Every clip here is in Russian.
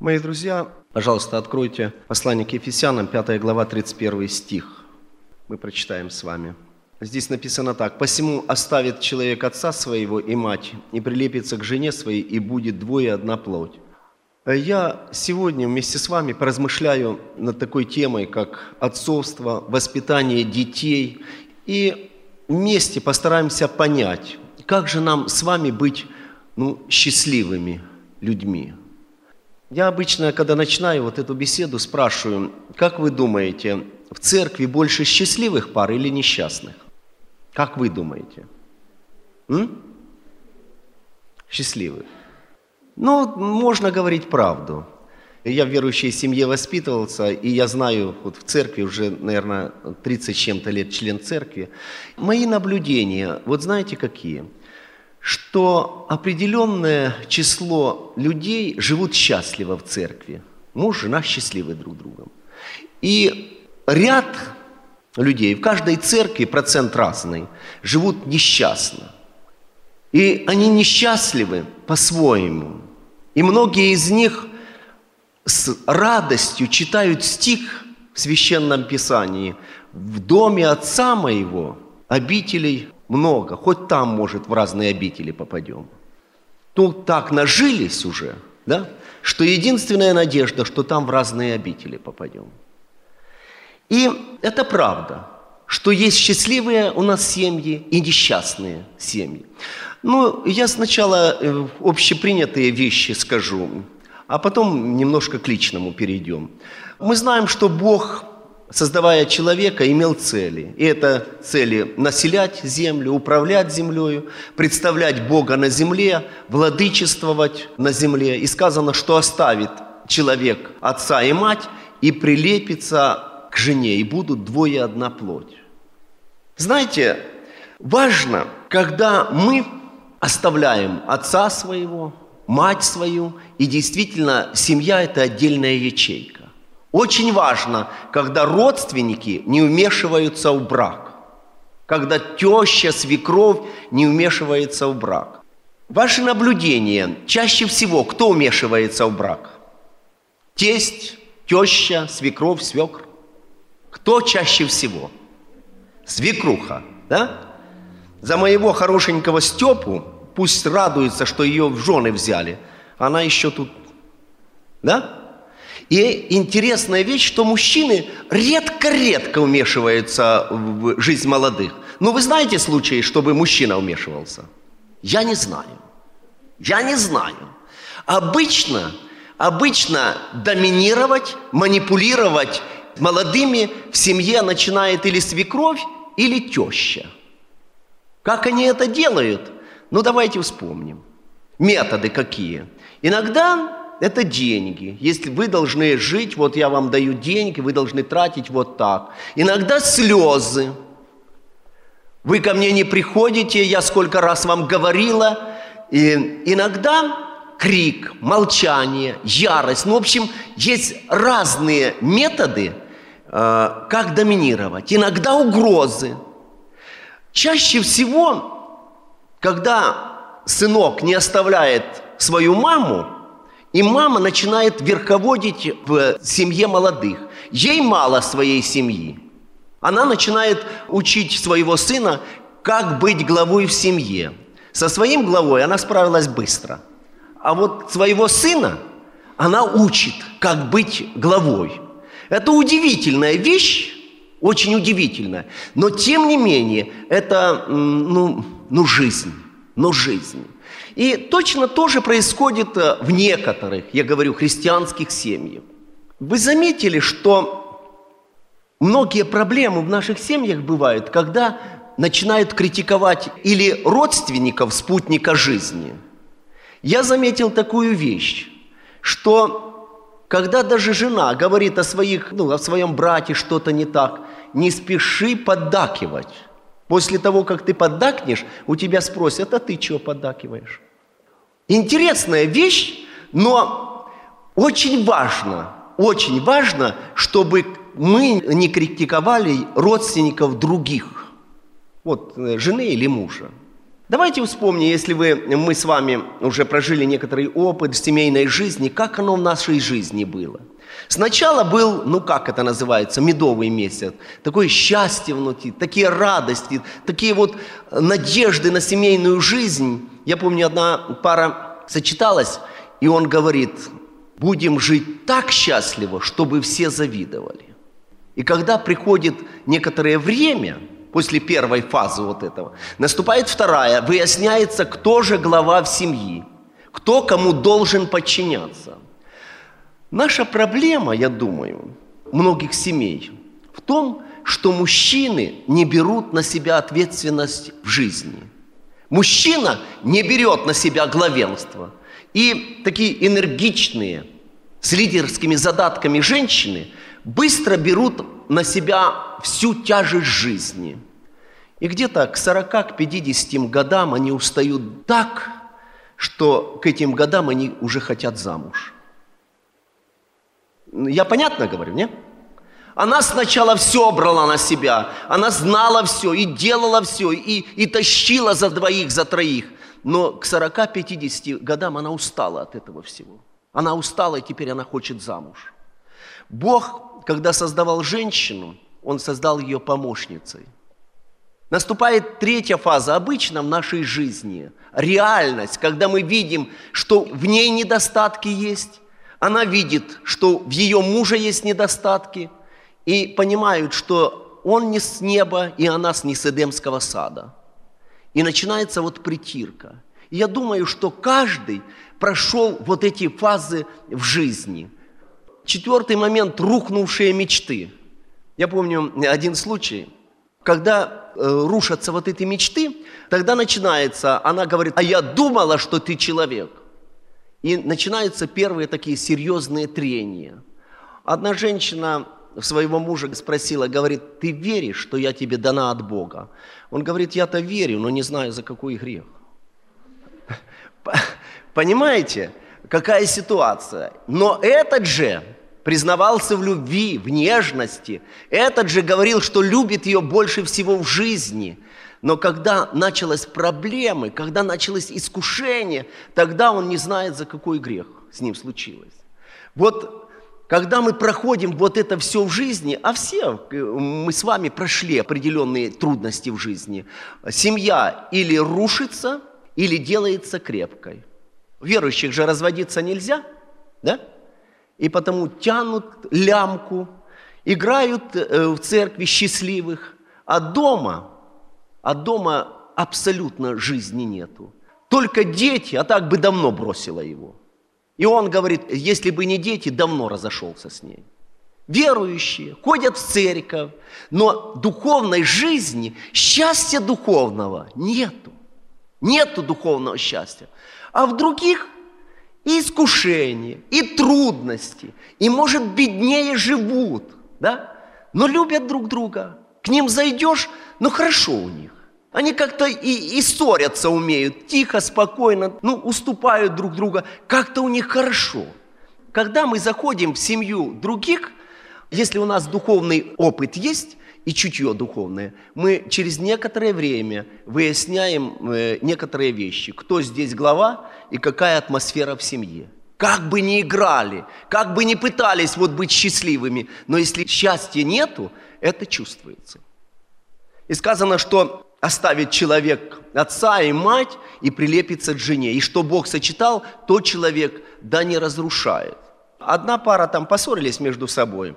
Мои друзья, пожалуйста, откройте послание к Ефесянам, 5 глава, 31 стих. Мы прочитаем с вами. Здесь написано так. «Посему оставит человек отца своего и мать, и прилепится к жене своей, и будет двое одна плоть». Я сегодня вместе с вами поразмышляю над такой темой, как отцовство, воспитание детей, и вместе постараемся понять, как же нам с вами быть счастливыми людьми. Я обычно, когда начинаю вот эту беседу, спрашиваю, как вы думаете, в церкви больше счастливых пар или несчастных? Как вы думаете? Счастливых. Можно говорить правду. Я в верующей семье воспитывался, и я знаю, вот в церкви уже, наверное, 30 с чем-то лет член церкви. Мои наблюдения, вот знаете какие? Что определенное число людей живут счастливо в церкви. Муж, жена счастливы друг другом. И ряд людей, в каждой церкви процент разный, живут несчастно. И они несчастливы по-своему. И многие из них с радостью читают стих в Священном Писании: «В доме Отца моего обителей много, хоть там, может, в разные обители попадем». Тут так нажились уже, да, что единственная надежда, что там в разные обители попадем. И это правда, что есть счастливые у нас семьи и несчастные семьи. Я сначала общепринятые вещи скажу, а потом немножко к личному перейдем. Мы знаем, что Бог, создавая человека, имел цели. И это цели населять землю, управлять землею, представлять Бога на земле, владычествовать на земле. И сказано, что оставит человек отца и мать и прилепится к жене, и будут двое одна плоть. Знаете, важно, когда мы оставляем отца своего, мать свою, и действительно семья – это отдельная ячейка. Очень важно, когда родственники не вмешиваются в брак, когда теща, свекровь не вмешивается в брак. Ваши наблюдения, чаще всего кто вмешивается в брак? Тесть, теща, свекровь, свекр. Кто чаще всего? Свекруха, да? За моего хорошенького Степу пусть радуется, что ее в жены взяли. Она еще тут, да? И интересная вещь, что мужчины редко-редко вмешиваются в жизнь молодых. Вы знаете случаи, чтобы мужчина вмешивался? Я не знаю. Обычно доминировать, манипулировать молодыми в семье начинает или свекровь, или теща. Как они это делают? Давайте вспомним. Методы какие? Иногда это деньги. Если вы должны жить, вот я вам даю деньги, вы должны тратить вот так. Иногда слезы. Вы ко мне не приходите, я сколько раз вам говорила. И иногда крик, молчание, ярость. В общем, есть разные методы, как доминировать. Иногда угрозы. Чаще всего, когда сынок не оставляет свою маму, и мама начинает верховодить в семье молодых. Ей мало своей семьи. Она начинает учить своего сына, как быть главой в семье. Со своим главой она справилась быстро. А вот своего сына она учит, как быть главой. Это удивительная вещь, очень удивительная. Но тем не менее, это жизнь. И точно то же происходит в некоторых, я говорю, христианских семьях. Вы заметили, что многие проблемы в наших семьях бывают, когда начинают критиковать или родственников, спутника жизни. Я заметил такую вещь, что когда даже жена говорит о своем брате что-то не так, не спеши поддакивать. После того, как ты поддакнешь, у тебя спросят: а ты чего поддакиваешь? Интересная вещь, но очень важно, чтобы мы не критиковали родственников других, жены или мужа. Давайте вспомним, если мы с вами уже прожили некоторый опыт семейной жизни, как оно в нашей жизни было. Сначала был, как это называется, медовый месяц, такое счастье внутри, такие радости, такие вот надежды на семейную жизнь. Я помню, одна пара сочеталась, и он говорит: будем жить так счастливо, чтобы все завидовали. И когда приходит некоторое время, после первой фазы вот этого, наступает вторая, выясняется, кто же глава в семье, кто кому должен подчиняться. Наша проблема, я думаю, многих семей в том, что мужчины не берут на себя ответственность в жизни. Мужчина не берет на себя главенство. И такие энергичные, с лидерскими задатками женщины быстро берут на себя всю тяжесть жизни. И где-то к 40-50 годам они устают так, что к этим годам они уже хотят замуж. Я понятно говорю, не? Она сначала все брала на себя, она знала все и делала все, и тащила за двоих, за троих. Но к 40-50 годам она устала от этого всего. Она устала, и теперь она хочет замуж. Бог, когда создавал женщину, Он создал ее помощницей. Наступает третья фаза, обычно в нашей жизни. Реальность, когда мы видим, что в ней недостатки есть. Она видит, что в ее муже есть недостатки. И понимают, что он не с неба, и она не с Эдемского сада. И начинается вот притирка. И я думаю, что каждый прошел вот эти фазы в жизни. Четвертый момент – рухнувшие мечты. Я помню один случай, когда рушатся вот эти мечты, тогда начинается, она говорит: а я думала, что ты человек. И начинаются первые такие серьезные трения. Одна женщина своего мужа спросила, говорит: ты веришь, что я тебе дана от Бога? Он говорит: я-то верю, но не знаю, за какой грех. Понимаете, какая ситуация? Но этот же признавался в любви, в нежности. Этот же говорил, что любит ее больше всего в жизни. Но когда начались проблемы, когда началось искушение, тогда он не знает, за какой грех с ним случилось. Вот когда мы проходим вот это все в жизни, а все мы с вами прошли определенные трудности в жизни, семья или рушится, или делается крепкой. Верующих же разводиться нельзя, да? И потому тянут лямку, играют в церкви счастливых, а дома абсолютно жизни нету. Только дети, а так бы давно бросила его. И он говорит: если бы не дети, давно разошелся с ней. Верующие ходят в церковь, но духовной жизни, счастья духовного нету. Нету духовного счастья. А в других и искушения, и трудности, и, может, беднее живут, да? Но любят друг друга. К ним зайдешь, хорошо у них. Они как-то и ссорятся умеют, тихо, спокойно, уступают друг друга. Как-то у них хорошо. Когда мы заходим в семью других, если у нас духовный опыт есть и чутье духовное, мы через некоторое время выясняем некоторые вещи. Кто здесь глава и какая атмосфера в семье. Как бы ни играли, как бы ни пытались быть счастливыми, но если счастья нету, это чувствуется. И сказано, что оставит человек отца и мать и прилепится к жене. И что Бог сочетал, то человек да не разрушает. Одна пара там поссорились между собой.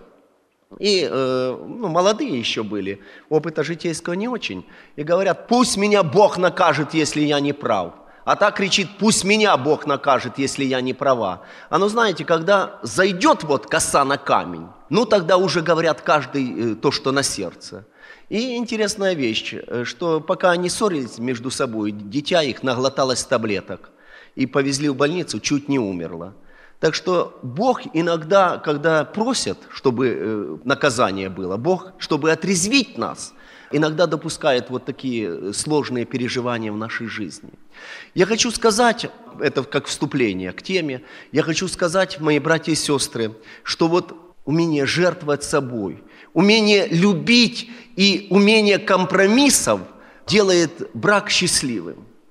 И молодые еще были, опыта житейского не очень. И говорят: пусть меня Бог накажет, если я не прав. А та кричит: пусть меня Бог накажет, если я не права. А знаете, когда зайдет коса на камень, тогда уже говорят каждый то, что на сердце. И интересная вещь, что пока они ссорились между собой, дитя их наглоталось таблеток и повезли в больницу, чуть не умерло. Так что Бог иногда, когда просит, чтобы наказание было, Бог, чтобы отрезвить нас, иногда допускает такие сложные переживания в нашей жизни. Я хочу сказать, это как вступление к теме, я хочу сказать, мои братья и сестры, что умение жертвовать собой, умение любить и умение компромиссов делает брак счастливым.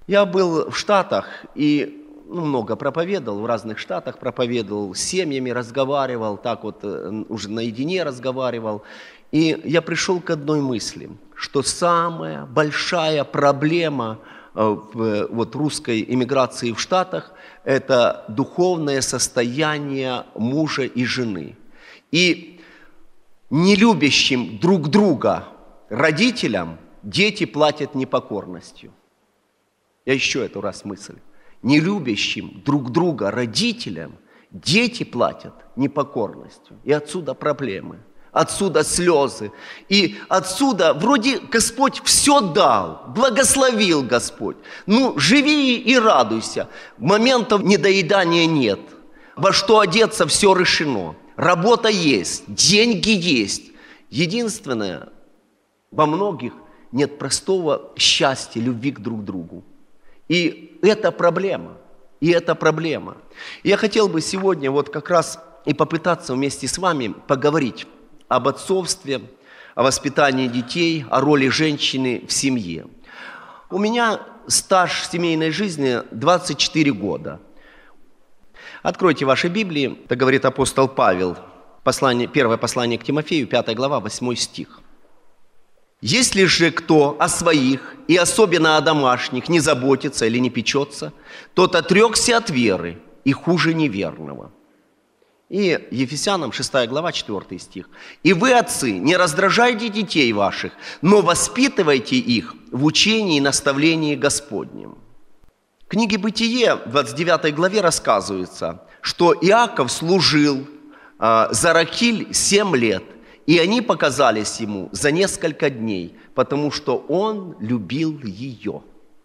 Я был в Штатах и много проповедовал, в разных штатах проповедовал, с семьями разговаривал, так вот уже наедине разговаривал. И я пришел к одной мысли, что самая большая проблема вот русской эмиграции в Штатах – это духовное состояние мужа и жены. И нелюбящим друг друга родителям дети платят непокорностью. Я еще эту раз мысль. Нелюбящим друг друга родителям дети платят непокорностью. И отсюда проблемы, отсюда слезы. И отсюда вроде Господь все дал, благословил Господь. Живи и радуйся. Моментов недоедания нет. Во что одеться все решено. Работа есть, деньги есть. Единственное, во многих нет простого счастья, любви к друг другу. И это проблема. И это проблема. И я хотел бы сегодня вот как раз и попытаться вместе с вами поговорить об отцовстве, о воспитании детей, о роли женщины в семье. У меня стаж семейной жизни 24 года. Откройте ваши Библии, это говорит апостол Павел, первое послание к Тимофею, 5 глава, 8 стих. «Если же кто о своих, и особенно о домашних, не заботится или не печется, тот отрекся от веры и хуже неверного». И Ефесянам 6 глава, 4 стих. «И вы, отцы, не раздражайте детей ваших, но воспитывайте их в учении и наставлении Господнем». В книге «Бытие» в 29 главе рассказывается, что Иаков служил за Рахиль 7 лет, и они показались ему за несколько дней, потому что он любил ее.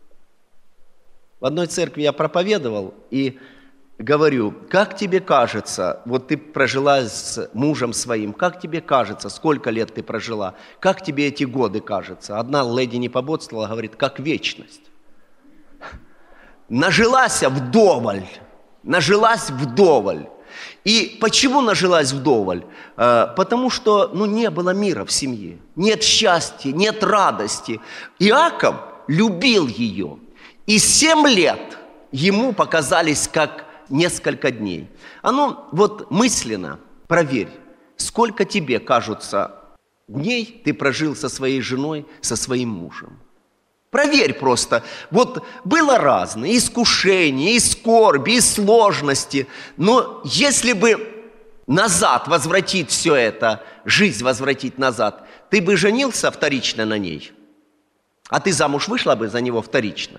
В одной церкви я проповедовал и говорю, как тебе кажется, вот ты прожила с мужем своим, как тебе кажется, сколько лет ты прожила, как тебе эти годы кажется? Одна леди не пободствовала, говорит, как вечность. Нажилась вдоволь. И почему нажилась вдоволь? Потому что не было мира в семье, нет счастья, нет радости. Иаков любил ее, и 7 лет ему показались как несколько дней. Вот мысленно проверь, сколько тебе кажутся дней ты прожил со своей женой, со своим мужем. Проверь просто. Вот было разное, и искушения, и скорби, и сложности. Но если бы назад возвратить все это, жизнь возвратить назад, ты бы женился вторично на ней, а ты замуж вышла бы за него вторично.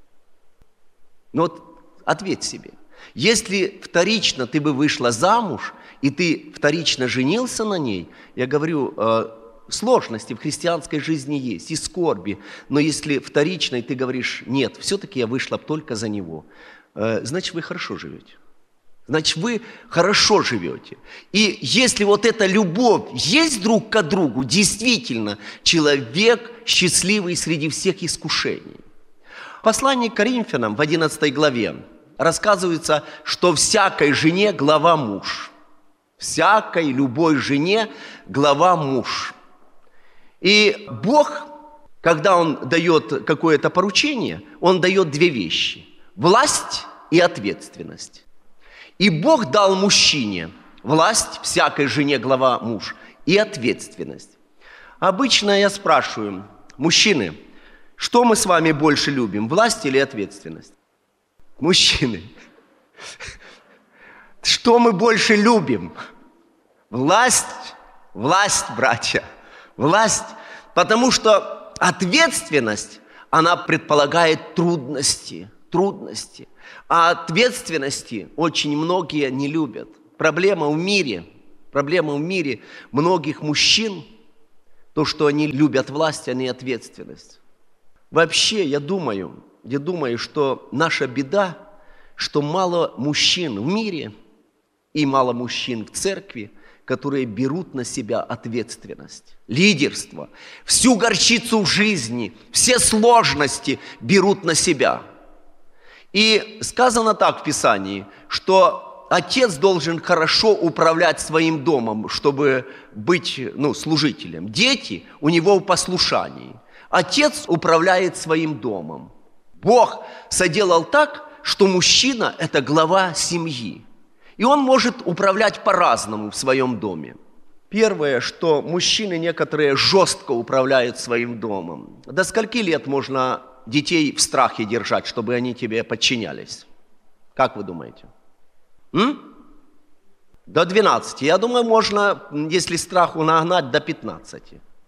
Вот ответь себе. Если вторично ты бы вышла замуж, и ты вторично женился на ней, я говорю, сложности в христианской жизни есть, и скорби. Но если вторично, и ты говоришь, нет, все-таки я вышла только за него, значит, вы хорошо живете. Значит, вы хорошо живете. И если вот эта любовь есть друг к другу, действительно, человек счастливый среди всех искушений. В послании к Коринфянам в 11 главе рассказывается, что всякой жене глава муж. Всякой любой жене глава муж. И Бог, когда Он дает какое-то поручение, Он дает 2 вещи – власть и ответственность. И Бог дал мужчине власть, всякой жене глава муж, и ответственность. Обычно я спрашиваю, мужчины, что мы с вами больше любим, власть или ответственность? Мужчины, что мы больше любим? Власть, братья. Власть, потому что ответственность, она предполагает трудности. А ответственности очень многие не любят. Проблема в мире многих мужчин, то, что они любят власть, а не ответственность. Вообще, я думаю, что наша беда, что мало мужчин в мире и мало мужчин в церкви, которые берут на себя ответственность, лидерство, всю горчицу в жизни, все сложности берут на себя. И сказано так в Писании, что отец должен хорошо управлять своим домом, чтобы быть служителем. Дети у него в послушании. Отец управляет своим домом. Бог соделал так, что мужчина – это глава семьи. И он может управлять по-разному в своем доме. Первое, что мужчины некоторые жестко управляют своим домом. До скольки лет можно детей в страхе держать, чтобы они тебе подчинялись? Как вы думаете? До 12. Я думаю, можно, если страху нагнать, до 15.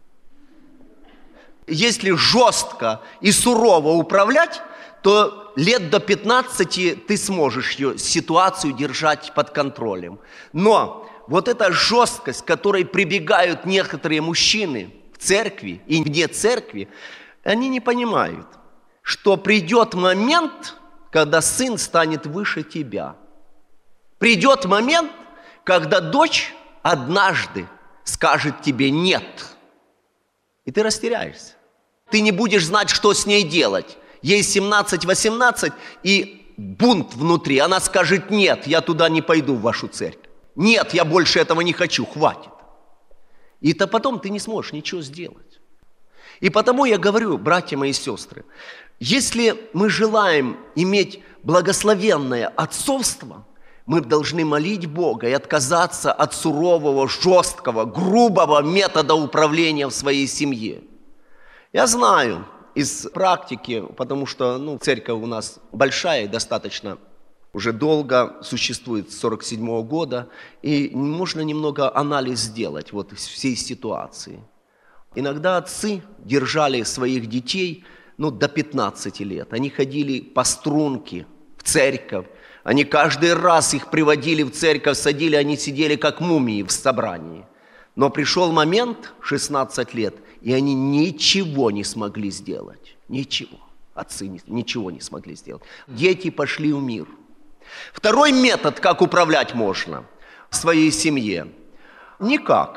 Если жестко и сурово управлять, то лет до 15 ты сможешь ситуацию держать под контролем. Но вот эта жесткость, к которой прибегают некоторые мужчины в церкви и вне церкви, они не понимают, что придет момент, когда сын станет выше тебя. Придет момент, когда дочь однажды скажет тебе «нет». И ты растеряешься. Ты не будешь знать, что с ней делать. Ей 17-18, и бунт внутри. Она скажет «нет, я туда не пойду, в вашу церковь». «Нет, я больше этого не хочу, хватит». И то потом ты не сможешь ничего сделать. И потому я говорю, братья мои и сестры, если мы желаем иметь благословенное отцовство, мы должны молить Бога и отказаться от сурового, жесткого, грубого метода управления в своей семье. Я знаю из практики, потому что церковь у нас большая и достаточно уже долго существует, с 1947 года, и можно немного анализ сделать вот всей ситуации. Иногда отцы держали своих детей до 15 лет. Они ходили по струнке в церковь. Они каждый раз их приводили в церковь, садили, они сидели как мумии в собрании. Но пришел момент, 16 лет, и они ничего не смогли сделать. Ничего. Отцы ничего не смогли сделать. Дети пошли в мир. Второй метод, как управлять можно в своей семье. Никак.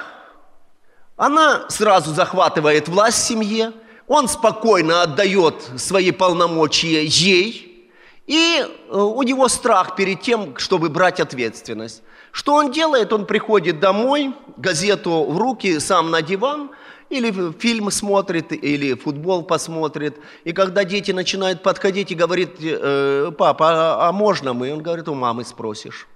Она сразу захватывает власть в семье, он спокойно отдает свои полномочия ей, и у него страх перед тем, чтобы брать ответственность. Что он делает? Он приходит домой, газету в руки, сам на диван, или фильм смотрит, или футбол посмотрит. И когда дети начинают подходить и говорить: папа, а можно мы? Он говорит: у мамы спросишь.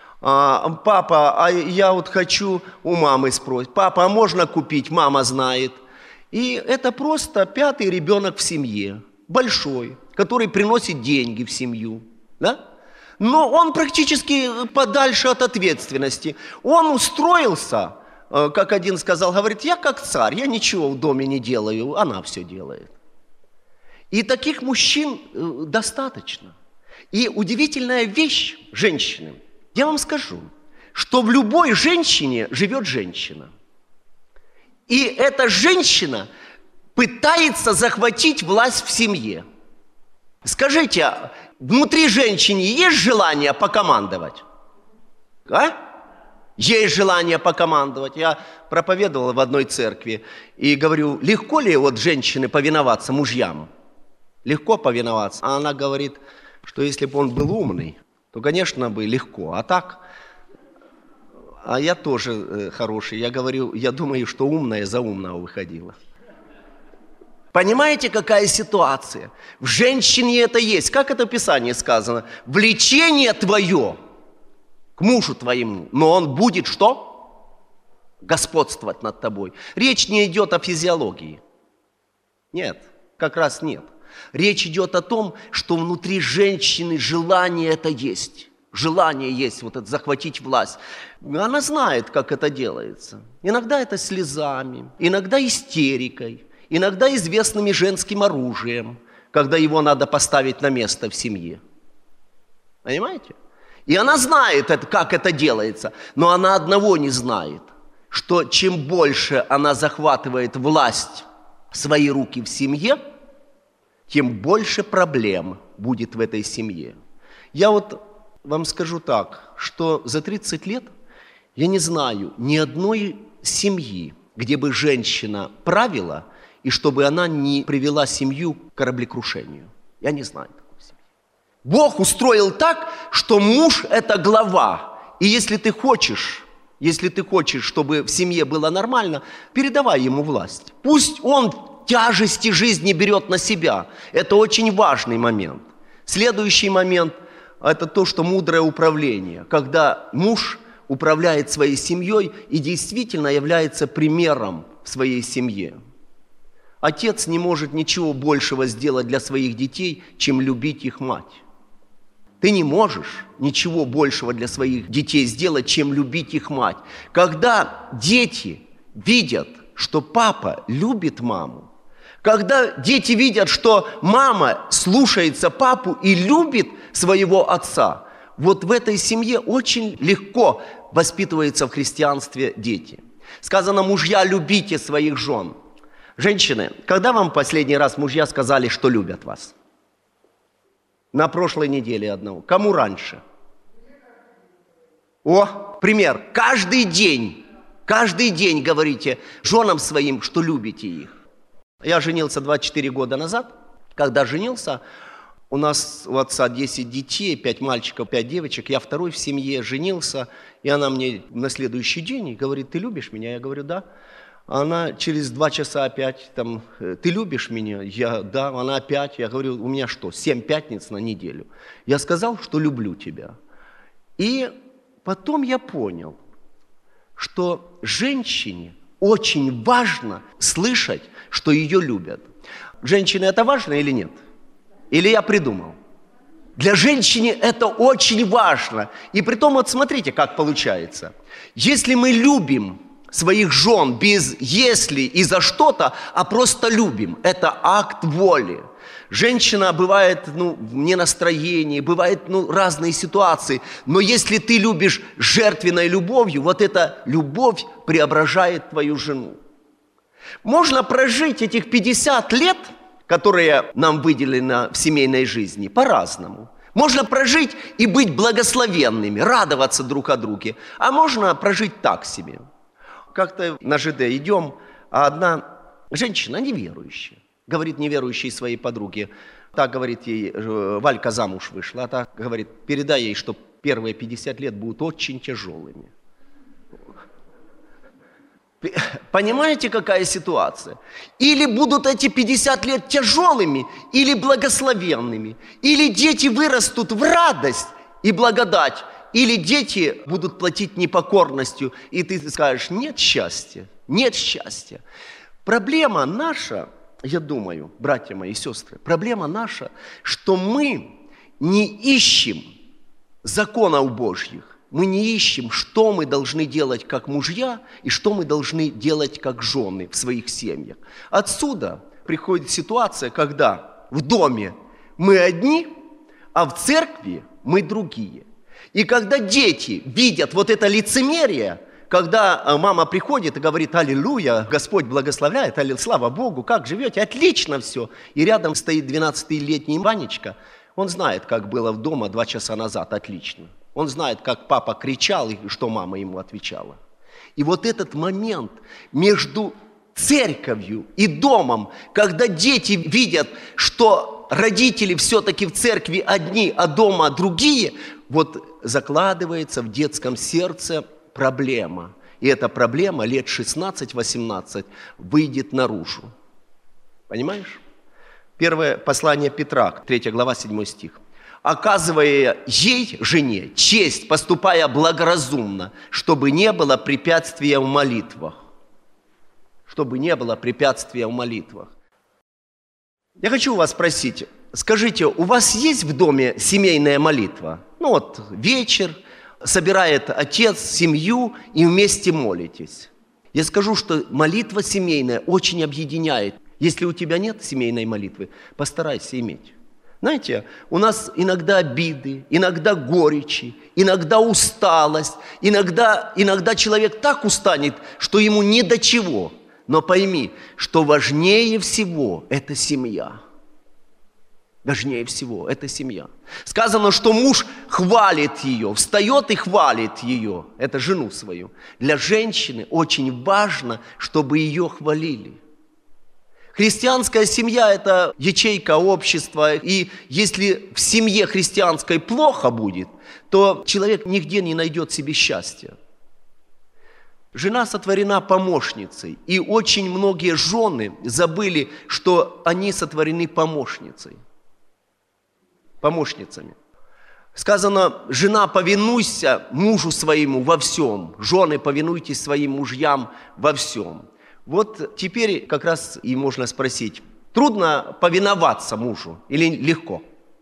Папа, а я вот хочу, у мамы спросить. Папа, а можно купить? Мама знает. И это просто 5-й ребенок в семье, большой, который приносит деньги в семью, да? Но он практически подальше от ответственности. Он устроился, как один сказал, говорит: я как царь, я ничего в доме не делаю, она все делает. И таких мужчин достаточно. И удивительная вещь женщины, я вам скажу, что в любой женщине живет женщина. И эта женщина пытается захватить власть в семье. Скажите, внутри женщины есть желание покомандовать? Есть желание покомандовать. Я проповедовал в одной церкви и говорю: легко ли вот женщины повиноваться мужьям? Легко повиноваться. А она говорит, что если бы он был умный, то, конечно, бы легко. А так, а я тоже хороший. Я говорю, я думаю, что умная за умного выходила. Понимаете, какая ситуация? В женщине это есть. Как это в Писании сказано? Влечение твое к мужу твоему, но он будет что? Господствовать над тобой. Речь не идет о физиологии. Нет, как раз нет. Речь идет о том, что внутри женщины желание это есть. Желание есть вот это захватить власть. Она знает, как это делается. Иногда это слезами, иногда истерикой. Иногда известными женским оружием, когда его надо поставить на место в семье. Понимаете? И она знает, как это делается, но она одного не знает, что чем больше она захватывает власть в свои руки в семье, тем больше проблем будет в этой семье. Я вот вам скажу так, что за 30 лет я не знаю ни одной семьи, где бы женщина правила, и чтобы она не привела семью к кораблекрушению. Я не знаю такой семьи. Бог устроил так, что муж – это глава. И если ты хочешь, чтобы в семье было нормально, передавай ему власть. Пусть он тяжести жизни берет на себя. Это очень важный момент. Следующий момент – это то, что мудрое управление. Когда муж управляет своей семьей и действительно является примером в своей семье. Отец не может ничего большего сделать для своих детей, чем любить их мать. Ты не можешь ничего большего для своих детей сделать, чем любить их мать. Когда дети видят, что папа любит маму, когда дети видят, что мама слушается папу и любит своего отца, вот в этой семье очень легко воспитываются в христианстве дети. Сказано: мужья, любите своих жен. Женщины, когда вам последний раз мужья сказали, что любят вас? На прошлой неделе одного. Кому раньше? О, пример. Каждый день говорите женам своим, что любите их. Я женился 24 года назад. Когда женился, у нас у отца 10 детей, 5 мальчиков, 5 девочек. Я второй в семье, женился. И она мне на следующий день говорит: ты любишь меня? Я говорю: да. Она через 2 часа опять там: ты любишь меня? Я: да. Она опять. Я говорю: у меня что, 7 пятниц на неделю? Я сказал, что люблю тебя. И потом я понял, что женщине очень важно слышать, что ее любят. Женщине это важно или нет? Или я придумал? Для женщины это очень важно. И притом вот смотрите, как получается. Если мы любим своих жен без «если» и «за что-то», а просто любим, это акт воли. Женщина бывает в ненастроении, бывают разные ситуации, но если ты любишь жертвенной любовью, вот эта любовь преображает твою жену. Можно прожить этих 50 лет, которые нам выделены в семейной жизни, по-разному. Можно прожить и быть благословенными, радоваться друг о друге, а можно прожить так себе. Как-то на ЖД идем, а одна женщина неверующая говорит неверующей своей подруге, та говорит ей: Валька замуж вышла, а та говорит: передай ей, что первые 50 лет будут очень тяжелыми. Понимаете, какая ситуация? Или будут эти 50 лет тяжелыми, или благословенными. Или дети вырастут в радость и благодать, или дети будут платить непокорностью, и ты скажешь: нет счастья, нет счастья. Проблема наша, я думаю, братья мои и сестры, проблема наша, что мы не ищем законов Божьих. Мы не ищем, что мы должны делать как мужья и что мы должны делать как жены в своих семьях. Отсюда приходит ситуация, когда в доме мы одни, а в церкви мы другие. И когда дети видят вот это лицемерие, когда мама приходит и говорит: аллилуйя, Господь благословляет, слава Богу, как живете, отлично все. И рядом стоит 12-летний Ванечка, он знает, как было дома 2 часа назад, отлично. Он знает, как папа кричал и что мама ему отвечала. И вот этот момент между церковью и домом, когда дети видят, что родители все-таки в церкви одни, а дома другие, вот закладывается в детском сердце проблема. И эта проблема лет 16-18 выйдет наружу. Понимаешь? Первое послание Петра, 3 глава, 7 стих. Оказывая ей, жене, честь, поступая благоразумно, чтобы не было препятствия в молитвах. Чтобы не было препятствия в молитвах. Я хочу вас спросить, скажите, у вас есть в доме семейная молитва? Вечер, собирает отец семью и вместе молитесь. Я скажу, что молитва семейная очень объединяет. Если у тебя нет семейной молитвы, постарайся иметь. Знаете, у нас иногда обиды, иногда горечи, иногда усталость, иногда человек так устанет, что ему ни до чего. Но пойми, что важнее всего – это семья. Важнее всего – это семья. Сказано, что муж хвалит ее, встает и хвалит ее, это жену свою. Для женщины очень важно, чтобы ее хвалили. Христианская семья – это ячейка общества, и если в семье христианской плохо будет, то человек нигде не найдет себе счастья. Жена сотворена помощницей, и очень многие жены забыли, что они сотворены помощницей. Помощницами. Сказано, жена, повинуйся мужу своему во всем. Жены, повинуйтесь своим мужьям во всем. Вот теперь как раз и можно спросить, трудно повиноваться мужу или легко?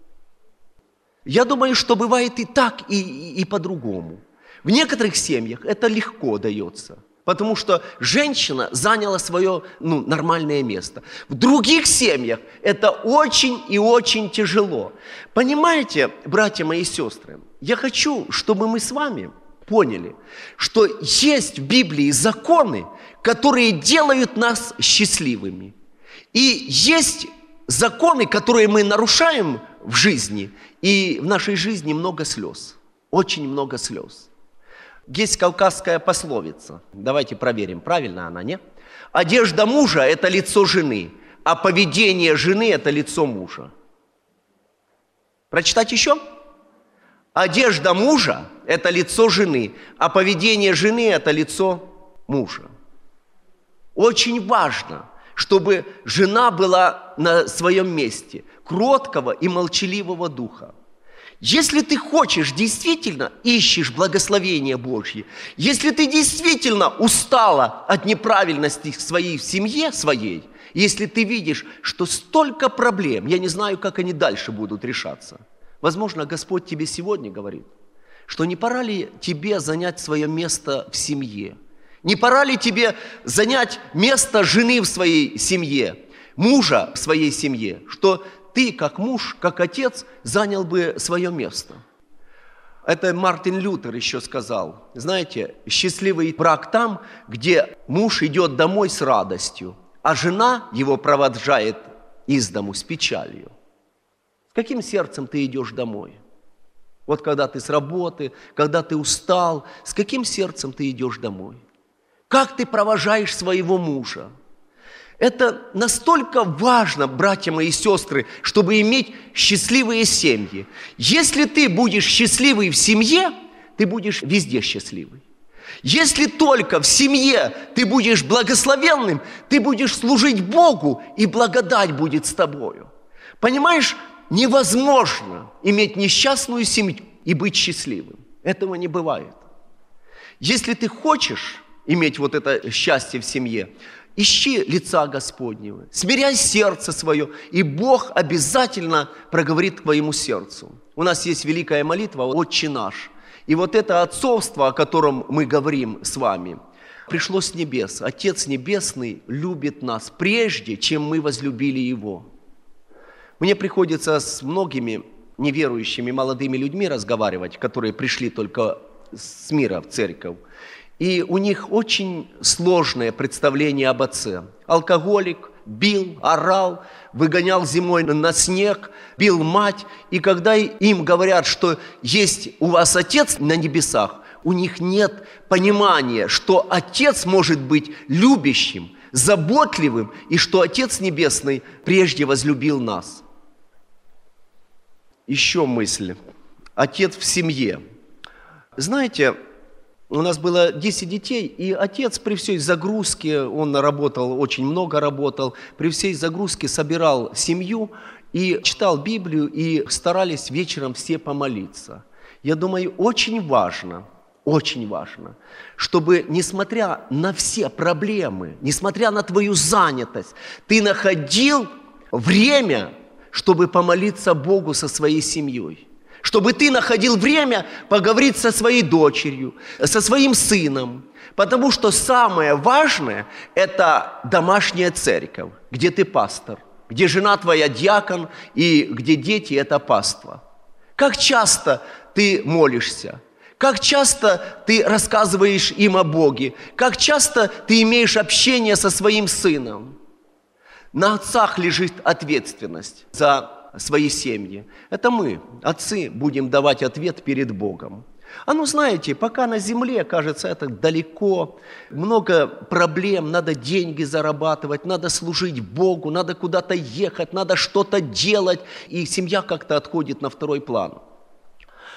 Я думаю, что бывает и так, и по-другому. В некоторых семьях это легко дается, потому что женщина заняла свое нормальное место. В других семьях это очень и очень тяжело. Понимаете, братья мои и сестры, я хочу, чтобы мы с вами поняли, что есть в Библии законы, которые делают нас счастливыми. И есть законы, которые мы нарушаем в жизни, и в нашей жизни много слез, очень много слез. Есть кавказская пословица. Давайте проверим, правильно она, нет? Одежда мужа – это лицо жены, а поведение жены – это лицо мужа. Прочитать еще? Одежда мужа – это лицо жены, а поведение жены – это лицо мужа. Очень важно, чтобы жена была на своем месте, кроткого и молчаливого духа. Если ты хочешь, действительно ищешь благословения Божьи, если ты действительно устала от неправильности своей в семье своей, если ты видишь, что столько проблем, я не знаю, как они дальше будут решаться, возможно, Господь тебе сегодня говорит, что не пора ли тебе занять свое место в семье, не пора ли тебе занять место жены в своей семье, мужа в своей семье, что ты, как муж, как отец, занял бы свое место. Это Мартин Лютер еще сказал. Знаете, счастливый брак там, где муж идет домой с радостью, а жена его провожает из дому с печалью. С каким сердцем ты идешь домой? Вот когда ты с работы, когда ты устал, с каким сердцем ты идешь домой? Как ты провожаешь своего мужа? Это настолько важно, братья мои и сестры, чтобы иметь счастливые семьи. Если ты будешь счастливый в семье, ты будешь везде счастливый. Если только в семье ты будешь благословенным, ты будешь служить Богу, и благодать будет с тобою. Понимаешь, невозможно иметь несчастную семью и быть счастливым. Этого не бывает. Если ты хочешь иметь вот это счастье в семье, ищи лица Господнего, смиряй сердце свое, и Бог обязательно проговорит к твоему сердцу. У нас есть великая молитва «Отче наш». И вот это отцовство, о котором мы говорим с вами, пришло с небес. Отец Небесный любит нас прежде, чем мы возлюбили Его. Мне приходится с многими неверующими молодыми людьми разговаривать, которые пришли только с мира в церковь. И у них очень сложное представление об отце. Алкоголик, бил, орал, выгонял зимой на снег, бил мать. И когда им говорят, что есть у вас отец на небесах, у них нет понимания, что отец может быть любящим, заботливым, и что Отец Небесный прежде возлюбил нас. Еще мысль. Отец в семье. Знаете, у нас было 10 детей, и отец при всей загрузке, он работал, очень много работал, при всей загрузке собирал семью и читал Библию, и старались вечером все помолиться. Я думаю, очень важно, чтобы, несмотря на все проблемы, несмотря на твою занятость, ты находил время, чтобы помолиться Богу со своей семьей. Чтобы ты находил время поговорить со своей дочерью, со своим сыном. Потому что самое важное – это домашняя церковь, где ты пастор, где жена твоя диакон и где дети – это паства. Как часто ты молишься? Как часто ты рассказываешь им о Боге? Как часто ты имеешь общение со своим сыном? На отцах лежит ответственность за свои семьи. Это мы, отцы, будем давать ответ перед Богом. Знаете, пока на земле, кажется, это далеко, много проблем, надо деньги зарабатывать, надо служить Богу, надо куда-то ехать, надо что-то делать, и семья как-то отходит на второй план.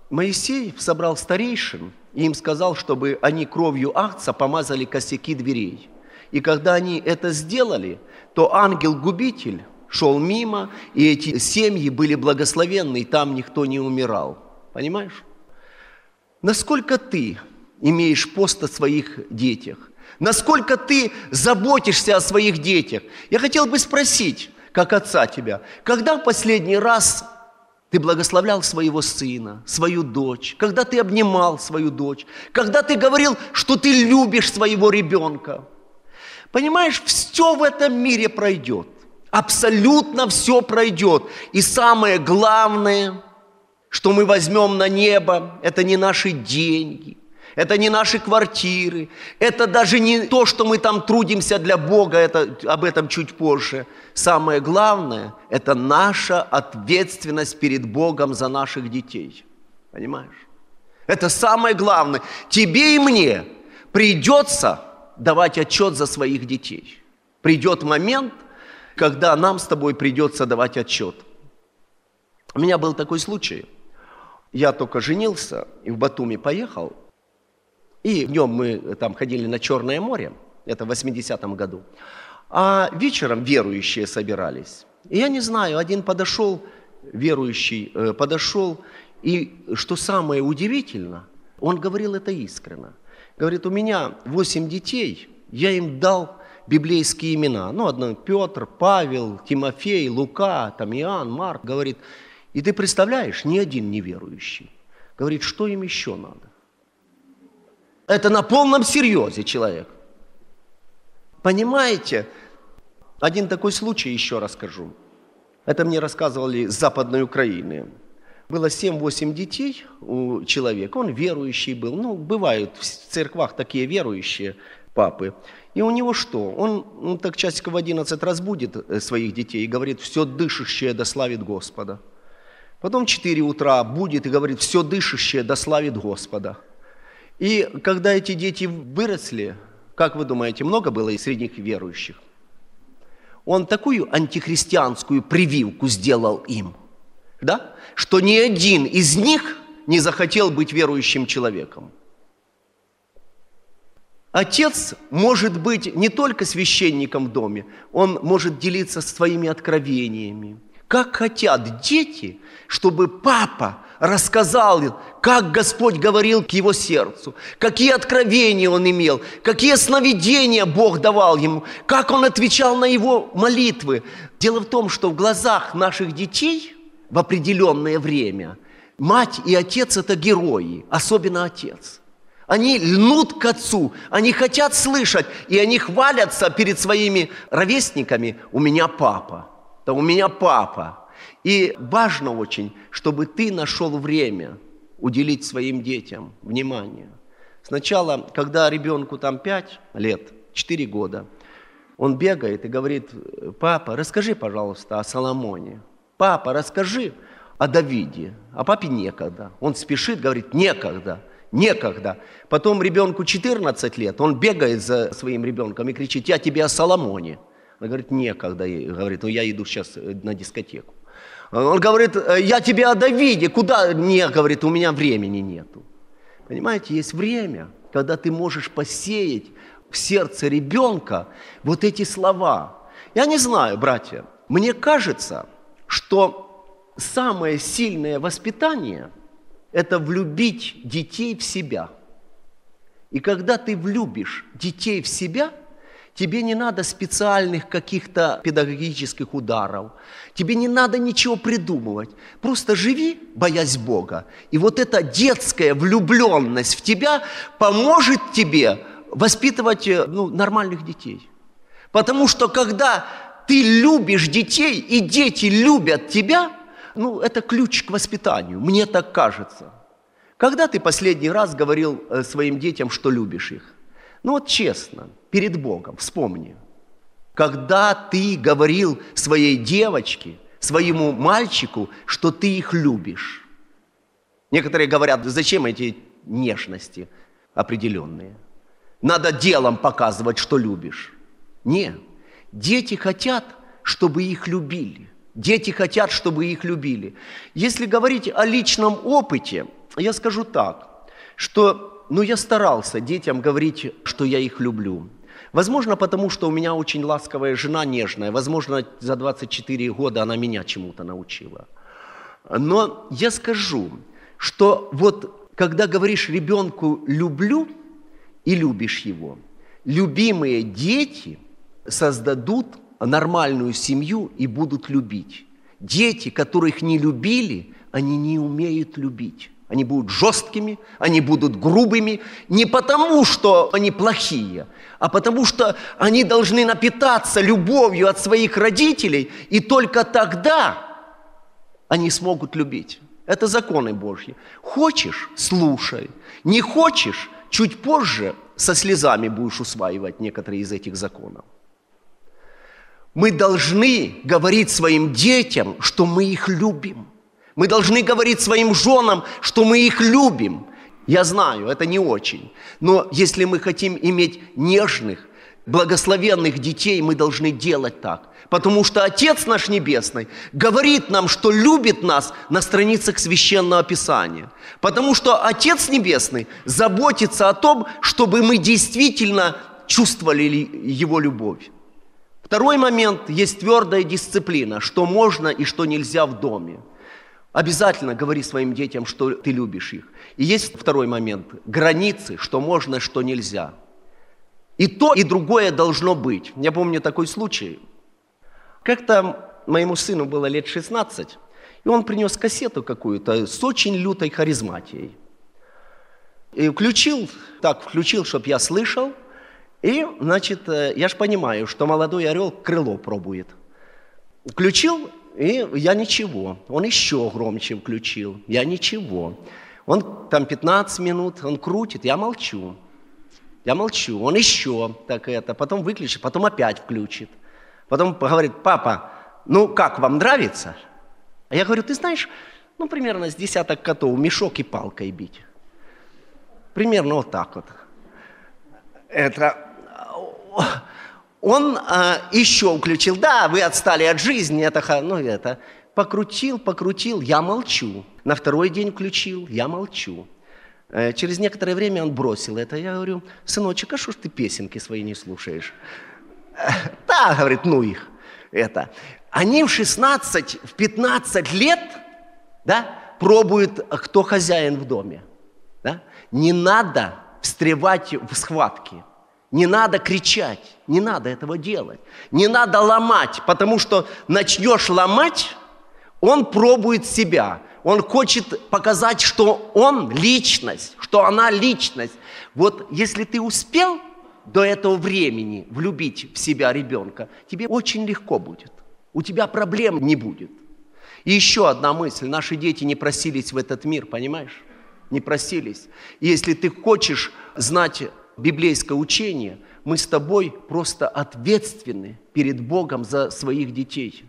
Моисей собрал старейшин и им сказал, чтобы они кровью агнца помазали косяки дверей. И когда они это сделали, то ангел-губитель шел мимо, и эти семьи были благословенны, и там никто не умирал. Понимаешь? Насколько ты имеешь пост о своих детях? Насколько ты заботишься о своих детях? Я хотел бы спросить, как отца тебя, когда в последний раз ты благословлял своего сына, свою дочь, когда ты обнимал свою дочь, когда ты говорил, что ты любишь своего ребенка? Понимаешь, все в этом мире пройдет. Абсолютно все пройдет. И самое главное, что мы возьмем на небо, это не наши деньги, это не наши квартиры, это даже не то, что мы там трудимся для Бога, об этом чуть позже. Самое главное, это наша ответственность перед Богом за наших детей. Понимаешь? Это самое главное. Тебе и мне придется давать отчет за своих детей. Придет момент, когда нам с тобой придется давать отчет. У меня был такой случай. Я только женился и в Батуми поехал. И днем мы там ходили на Черное море, это в 80-м году. А вечером верующие собирались. И я не знаю, один подошел, верующий подошел, и что самое удивительное, он говорил это искренне. Говорит, у меня 8 детей, я им дал библейские имена. Ну, одно Петр, Павел, Тимофей, Лука, там Иоанн, Марк. Говорит, и ты представляешь, ни один неверующий. Говорит, что им еще надо? Это на полном серьезе человек. Понимаете? Один такой случай еще расскажу. Это мне рассказывали с Западной Украины. Было 7-8 детей у человека, он верующий был. Ну, бывают в церквах такие верующие папы. И у него что? Он так часиков в 11 разбудит своих детей и говорит, все дышащее да славит Господа. Потом в 4 утра будет и говорит, все дышащее да славит Господа. И когда эти дети выросли, как вы думаете, много было и среди них верующих? Он такую антихристианскую прививку сделал им, да? Что ни один из них не захотел быть верующим человеком. Отец может быть не только священником в доме, он может делиться своими откровениями. Как хотят дети, чтобы папа рассказал, как Господь говорил к его сердцу, какие откровения он имел, какие сновидения Бог давал ему, как он отвечал на его молитвы. Дело в том, что в глазах наших детей в определенное время мать и отец – это герои, особенно отец. Они льнут к отцу, они хотят слышать, и они хвалятся перед своими ровесниками «у меня папа». Да у меня папа. И важно очень, чтобы ты нашел время уделить своим детям внимание. Сначала, когда ребенку там 5 лет, 4 года, он бегает и говорит, папа, расскажи, пожалуйста, о Соломоне. Папа, расскажи о Давиде. А папе некогда. Он спешит, говорит, некогда. Потом ребенку 14 лет, он бегает за своим ребенком и кричит, я тебе о Соломоне. Он говорит, некогда. Говорит, ну я иду сейчас на дискотеку. Он говорит, я тебе о Давиде. Куда? Нет, говорит, у меня времени нету. Понимаете, есть время, когда ты можешь посеять в сердце ребенка вот эти слова. Я не знаю, братья, мне кажется, что самое сильное воспитание – это влюбить детей в себя. И когда ты влюбишь детей в себя – тебе не надо специальных каких-то педагогических ударов. Тебе не надо ничего придумывать. Просто живи, боясь Бога. И вот эта детская влюбленность в тебя поможет тебе воспитывать нормальных детей. Потому что когда ты любишь детей, и дети любят тебя, это ключ к воспитанию. Мне так кажется. Когда ты последний раз говорил своим детям, что любишь их? Честно, перед Богом, вспомни. Когда ты говорил своей девочке, своему мальчику, что ты их любишь. Некоторые говорят, зачем эти нежности определенные? Надо делом показывать, что любишь. Нет, дети хотят, чтобы их любили. Дети хотят, чтобы их любили. Если говорить о личном опыте, Я скажу так, что я старался детям говорить, что я их люблю. Возможно, потому что у меня очень ласковая жена, нежная. Возможно, за 24 года она меня чему-то научила. Но я скажу, что вот когда говоришь ребенку «люблю» и любишь его, любимые дети создадут нормальную семью и будут любить. Дети, которых не любили, они не умеют любить. Они будут жесткими, они будут грубыми, не потому, что они плохие, а потому, что они должны напитаться любовью от своих родителей, и только тогда они смогут любить. Это законы Божьи. Хочешь – слушай. Не хочешь – чуть позже со слезами будешь усваивать некоторые из этих законов. Мы должны говорить своим детям, что мы их любим. Мы должны говорить своим женам, что мы их любим. Я знаю, это не очень. Но если мы хотим иметь нежных, благословенных детей, мы должны делать так. Потому что Отец наш Небесный говорит нам, что любит нас на страницах Священного Писания. Потому что Отец Небесный заботится о том, чтобы мы действительно чувствовали Его любовь. Второй момент, есть твердая дисциплина, что можно и что нельзя в доме. Обязательно говори своим детям, что ты любишь их. И есть второй момент, границы, что можно, что нельзя. И то, и другое должно быть. Я помню такой случай. Как-то моему сыну было лет 16, и он принес кассету какую-то с очень лютой харизматией. И включил, чтобы я слышал. И, значит, я ж понимаю, что молодой орел крыло пробует. Включил, и я ничего. Он еще громче включил, я ничего. Он там 15 минут, он крутит, я молчу. Он еще потом выключит, потом опять включит. Потом говорит: папа, как, вам нравится? А я говорю: ты знаешь, примерно с десяток котов мешок и палкой бить. Примерно вот так вот. Он еще включил, да, вы отстали от жизни, покрутил, я молчу. На второй день включил, я молчу. Через некоторое время он бросил это. Я говорю: сыночек, а что ж ты песенки свои не слушаешь? Да, говорит, их. Они в 16, в 15 лет, пробуют, кто хозяин в доме. Да? Не надо встревать в схватки. Не надо кричать, не надо этого делать. Не надо ломать, потому что начнешь ломать, он пробует себя. Он хочет показать, что он личность, что она личность. Вот если ты успел до этого времени влюбить в себя ребенка, тебе очень легко будет. У тебя проблем не будет. И еще одна мысль. Наши дети не просились в этот мир, понимаешь? Не просились. И если ты хочешь знать библейское учение, мы с тобой просто ответственны перед Богом за своих детей.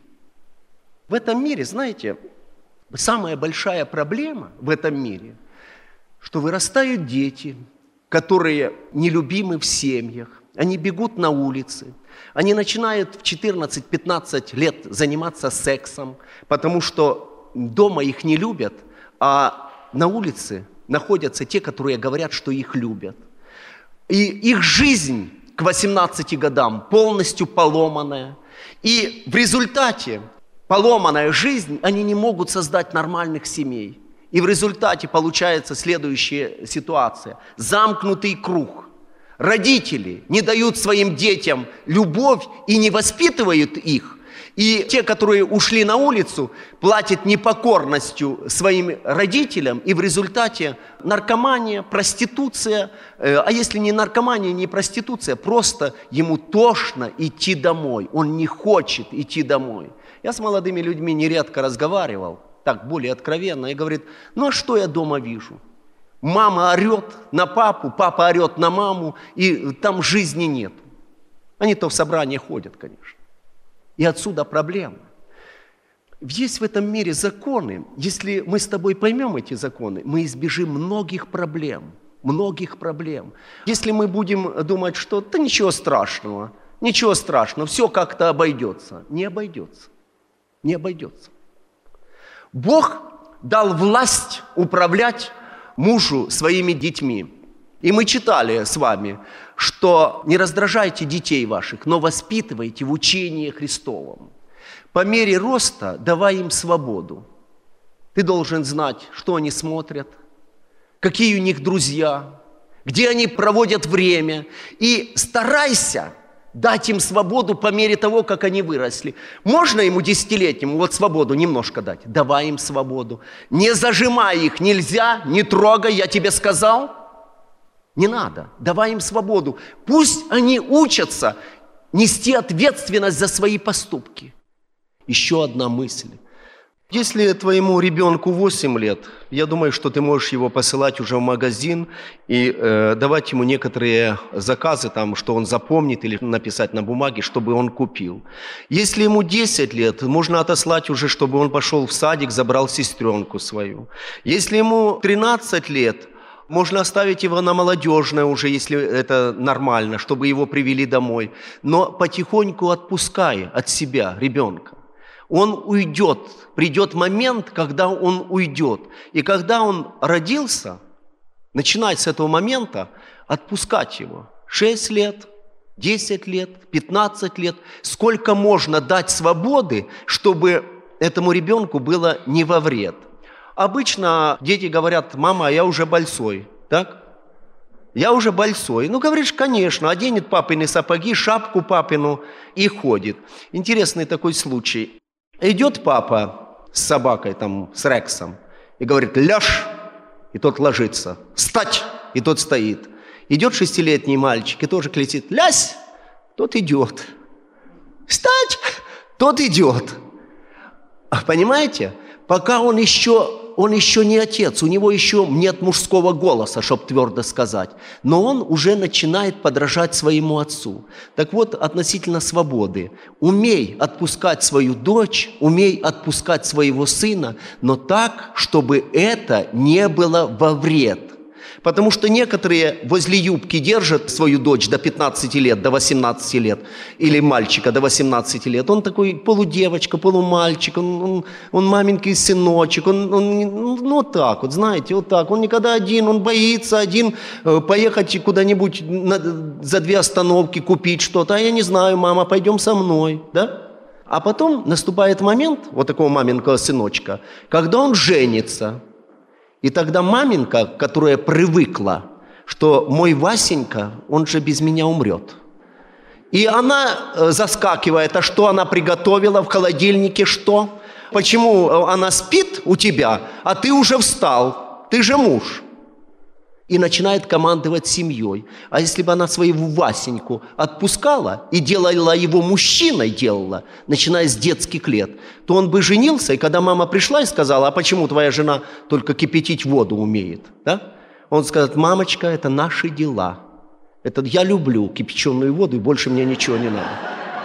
В этом мире, знаете, самая большая проблема в этом мире, что вырастают дети, которые нелюбимы в семьях, они бегут на улицы, они начинают в 14-15 лет заниматься сексом, потому что дома их не любят, а на улице находятся те, которые говорят, что их любят. И их жизнь к 18 годам полностью поломанная. И в результате поломанная жизнь, они не могут создать нормальных семей. И в результате получается следующая ситуация. Замкнутый круг. Родители не дают своим детям любовь и не воспитывают их. И те, которые ушли на улицу, платят непокорностью своим родителям, и в результате наркомания, проституция, а если не наркомания, не проституция, просто ему тошно идти домой, он не хочет идти домой. Я с молодыми людьми нередко разговаривал, так более откровенно, и говорит: а что я дома вижу? Мама орет на папу, папа орет на маму, и там жизни нет. Они-то в собрание ходят, конечно. И отсюда проблема. Есть в этом мире законы. Если мы с тобой поймем эти законы, мы избежим многих проблем. Если мы будем думать, что да ничего страшного, все как-то обойдется. Не обойдется. Бог дал власть управлять мужу своими детьми. И мы читали с вами, что не раздражайте детей ваших, но воспитывайте в учении Христовом. По мере роста давай им свободу. Ты должен знать, что они смотрят, какие у них друзья, где они проводят время. И старайся дать им свободу по мере того, как они выросли. Можно ему 10-летнему вот свободу немножко дать? Давай им свободу. Не зажимай их, нельзя, не трогай, я тебе сказал. Не надо, давай им свободу. Пусть они учатся нести ответственность за свои поступки. Еще одна мысль. Если твоему ребенку 8 лет, я думаю, что ты можешь его посылать уже в магазин и давать ему некоторые заказы, там, что он запомнит или написать на бумаге, чтобы он купил. Если ему 10 лет, можно отослать уже, чтобы он пошел в садик, забрал сестренку свою. Если ему 13 лет, можно оставить его на молодежное уже, если это нормально, чтобы его привели домой. Но потихоньку отпускай от себя ребенка. Он уйдет, придет момент, когда он уйдет. И когда он родился, начинать с этого момента отпускать его. 6 лет, 10 лет, 15 лет. Сколько можно дать свободы, чтобы этому ребенку было не во вред. Обычно дети говорят: мама, я уже большой, так? Я уже большой. Ну, говоришь, конечно, оденет папины сапоги, шапку папину и ходит. Интересный такой случай. Идет папа с собакой, там, с Рексом, и говорит: ляжь, и тот ложится. Встать, и тот стоит. Идет 6-летний мальчик, и тоже кричит: лясь, тот идет. Встать, тот идет. Понимаете? Пока он еще не отец, у него еще нет мужского голоса, чтобы твердо сказать. Но он уже начинает подражать своему отцу. Так вот, относительно свободы. Умей отпускать свою дочь, умей отпускать своего сына, но так, чтобы это не было во вред. Потому что некоторые возле юбки держат свою дочь до 15 лет, до 18 лет, или мальчика до 18 лет. Он такой полудевочка, полумальчик, он маменький сыночек, ну вот так вот, знаете, вот так. Он никогда один, он боится один поехать куда-нибудь за 2 остановки купить что-то. А я не знаю, мама, пойдем со мной, да? А потом наступает момент, вот такого маменького сыночка, когда он женится. И тогда маменька, которая привыкла, что мой Васенька, он же без меня умрет. И она заскакивает, а что она приготовила в холодильнике, что? Почему она спит у тебя, а ты уже встал, ты же муж? И начинает командовать семьей. А если бы она своего Васеньку отпускала и делала его мужчиной, начиная с детских лет, то он бы женился, и когда мама пришла и сказала: а почему твоя жена только кипятить воду умеет? Да? Он скажет: мамочка, это наши дела. Это я люблю кипяченую воду, и больше мне ничего не надо.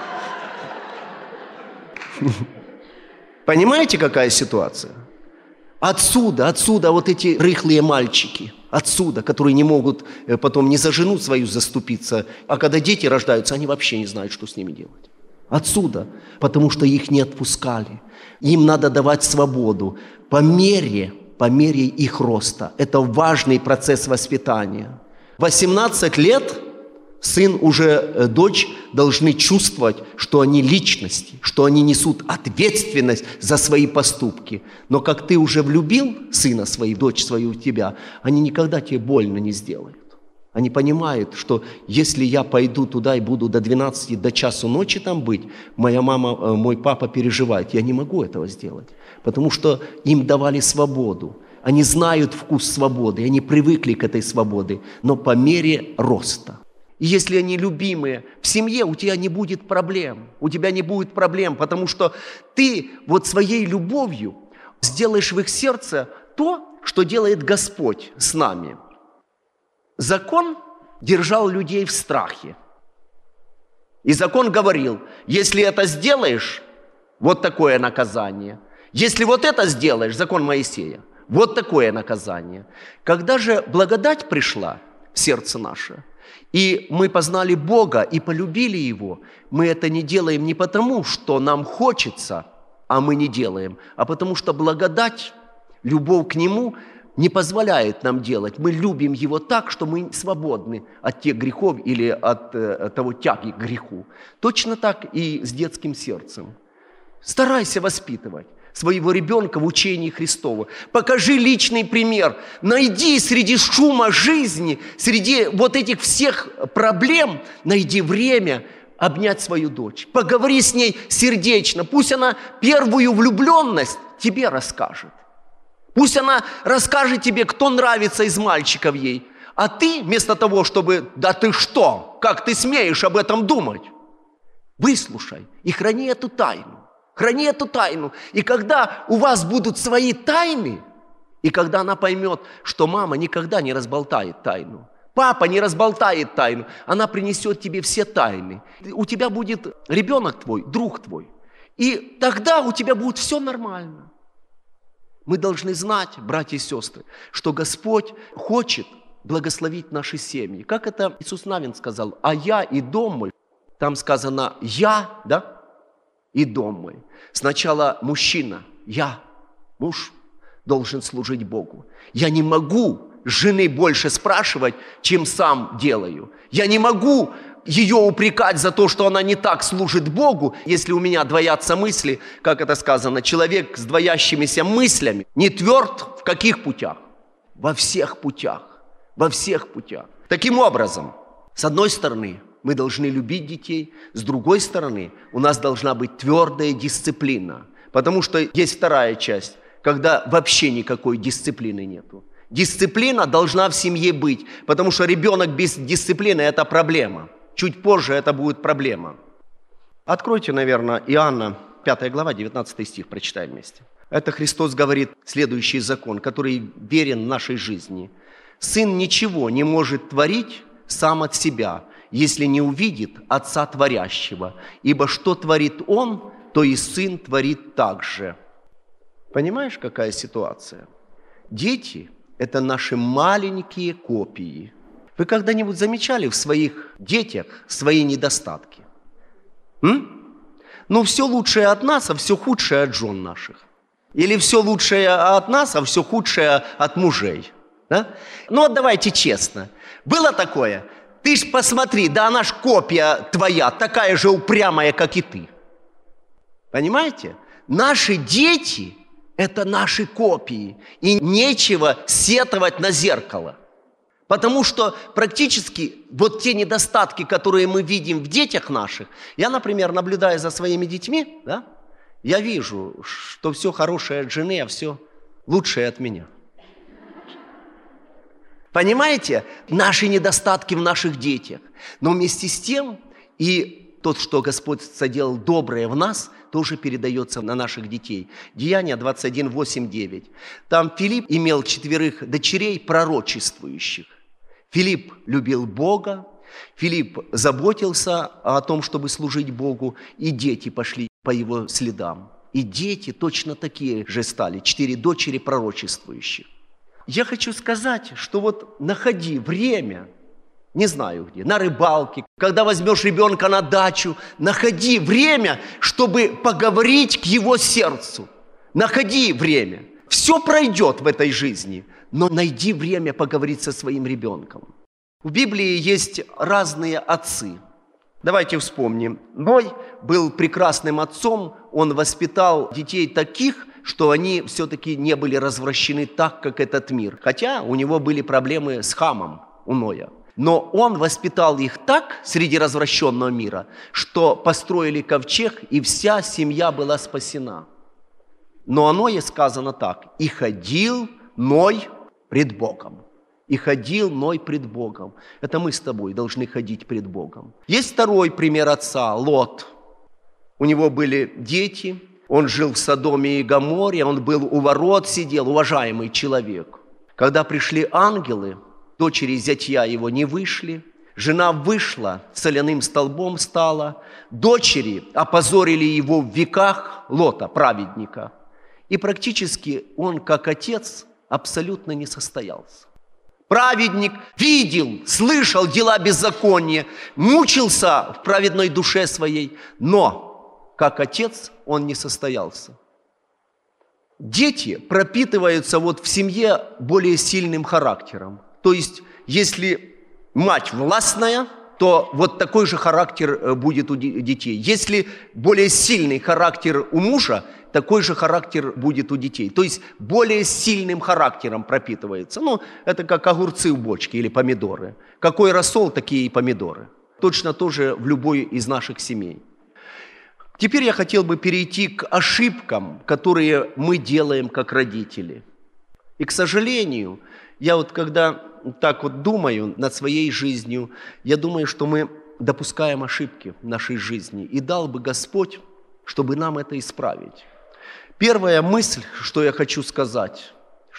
Понимаете, какая ситуация? Отсюда вот эти рыхлые мальчики, отсюда, которые не могут потом ни за жену свою заступиться, а когда дети рождаются, они вообще не знают, что с ними делать. Отсюда, потому что их не отпускали. Им надо давать свободу по мере их роста. Это важный процесс воспитания. 18 лет сын уже, дочь должны чувствовать, что они личности, что они несут ответственность за свои поступки. Но как ты уже влюбил сына свою, дочь свою в тебя, они никогда тебе больно не сделают. Они понимают, что если я пойду туда и буду до 12, до часу ночи там быть, моя мама, мой папа переживает. Я не могу этого сделать, потому что им давали свободу. Они знают вкус свободы, они привыкли к этой свободе, но по мере роста. И если они любимые, в семье у тебя не будет проблем. У тебя не будет проблем, потому что ты вот своей любовью сделаешь в их сердце то, что делает Господь с нами. Закон держал людей в страхе. И закон говорил: если это сделаешь, вот такое наказание. Если вот это сделаешь, закон Моисея, вот такое наказание. Когда же благодать пришла в сердце наше, и мы познали Бога и полюбили Его, мы это не делаем не потому, что нам хочется, а мы не делаем, а потому что благодать, любовь к Нему не позволяет нам делать. Мы любим его так, что мы свободны от тех грехов или от того тяги к греху. Точно так и с детским сердцем. Старайся воспитывать своего ребенка в учении Христова. Покажи личный пример. Найди среди шума жизни, среди вот этих всех проблем, найди время обнять свою дочь. Поговори с ней сердечно. Пусть она первую влюбленность тебе расскажет. Пусть она расскажет тебе, кто нравится из мальчиков ей. А ты, вместо того, чтобы «да ты что? Как ты смеешь об этом думать?» Выслушай и храни эту тайну. Храни эту тайну. И когда у вас будут свои тайны, и когда она поймет, что мама никогда не разболтает тайну, папа не разболтает тайну, она принесет тебе все тайны. У тебя будет ребенок твой, друг твой. И тогда у тебя будет все нормально. Мы должны знать, братья и сестры, что Господь хочет благословить наши семьи. Как это Иисус Навин сказал: «А я и дом мой». Там сказано «я», да? И дом мой. Сначала мужчина, я, муж, должен служить Богу. Я не могу жены больше спрашивать, чем сам делаю. Я не могу ее упрекать за то, что она не так служит Богу, если у меня двоятся мысли, как это сказано, человек с двоящимися мыслями не тверд в каких путях? Во всех путях. Во всех путях. Таким образом, с одной стороны, мы должны любить детей, с другой стороны, у нас должна быть твердая дисциплина, потому что есть вторая часть, когда вообще никакой дисциплины нету. Дисциплина должна в семье быть, потому что ребенок без дисциплины – это проблема. Чуть позже это будет проблема. Откройте, наверное, Иоанна, 5 глава, 19 стих, прочитаем вместе. Это Христос говорит следующий закон, который верен в нашей жизни. «Сын ничего не может творить сам от себя, если не увидит Отца Творящего, ибо что творит Он, то и Сын творит так же». Понимаешь, какая ситуация? Дети – это наши маленькие копии. Вы когда-нибудь замечали в своих детях свои недостатки? Ну, все лучшее от нас, а все худшее от жен наших. Или все лучшее от нас, а все худшее от мужей. Да? Ну, вот давайте честно. Было такое? Ты ж посмотри, да она ж копия твоя, такая же упрямая, как и ты. Понимаете? Наши дети – это наши копии. И нечего сетовать на зеркало. Потому что практически вот те недостатки, которые мы видим в детях наших, я, например, наблюдая за своими детьми, да, я вижу, что все хорошее от жены, а все лучшее от меня. Понимаете? Наши недостатки в наших детях. Но вместе с тем и то, что Господь соделал доброе в нас, тоже передается на наших детей. Деяния 21, 8, 9. Там Филипп имел 4 дочерей пророчествующих. Филипп любил Бога, Филипп заботился о том, чтобы служить Богу, и дети пошли по его следам. И дети точно такие же стали, 4 дочери пророчествующих. Я хочу сказать, что вот находи время, не знаю где, на рыбалке, когда возьмешь ребенка на дачу, находи время, чтобы поговорить к его сердцу. Находи время. Все пройдет в этой жизни, но найди время поговорить со своим ребенком. В Библии есть разные отцы. Давайте вспомним. Ной был прекрасным отцом, он воспитал детей таких, что они все-таки не были развращены так, как этот мир. Хотя у него были проблемы с Хамом, у Ноя. Но он воспитал их так среди развращенного мира, что построили ковчег, и вся семья была спасена. Но о Ное сказано так: «И ходил Ной пред Богом». И ходил Ной пред Богом. Это мы с тобой должны ходить пред Богом. Есть второй пример отца, Лот. У него были дети, он жил в Содоме и Гоморе, он был у ворот, сидел, уважаемый человек. Когда пришли ангелы, дочери зятья его не вышли, жена вышла, соляным столбом стала, дочери опозорили его в веках, Лота, праведника. И практически он, как отец, абсолютно не состоялся. Праведник видел, слышал дела беззакония, мучился в праведной душе своей, но как отец он не состоялся. Дети пропитываются вот в семье более сильным характером. То есть, если мать властная, то вот такой же характер будет у детей. Если более сильный характер у мужа, такой же характер будет у детей. То есть более сильным характером пропитывается. Ну, это как огурцы в бочке или помидоры. Какой рассол, такие и помидоры. Точно тоже в любой из наших семей. Теперь я хотел бы перейти к ошибкам, которые мы делаем как родители. И, к сожалению, я вот когда так вот думаю над своей жизнью, я думаю, что мы допускаем ошибки в нашей жизни. И дал бы Господь, чтобы нам это исправить. Первая мысль, что я хочу сказать,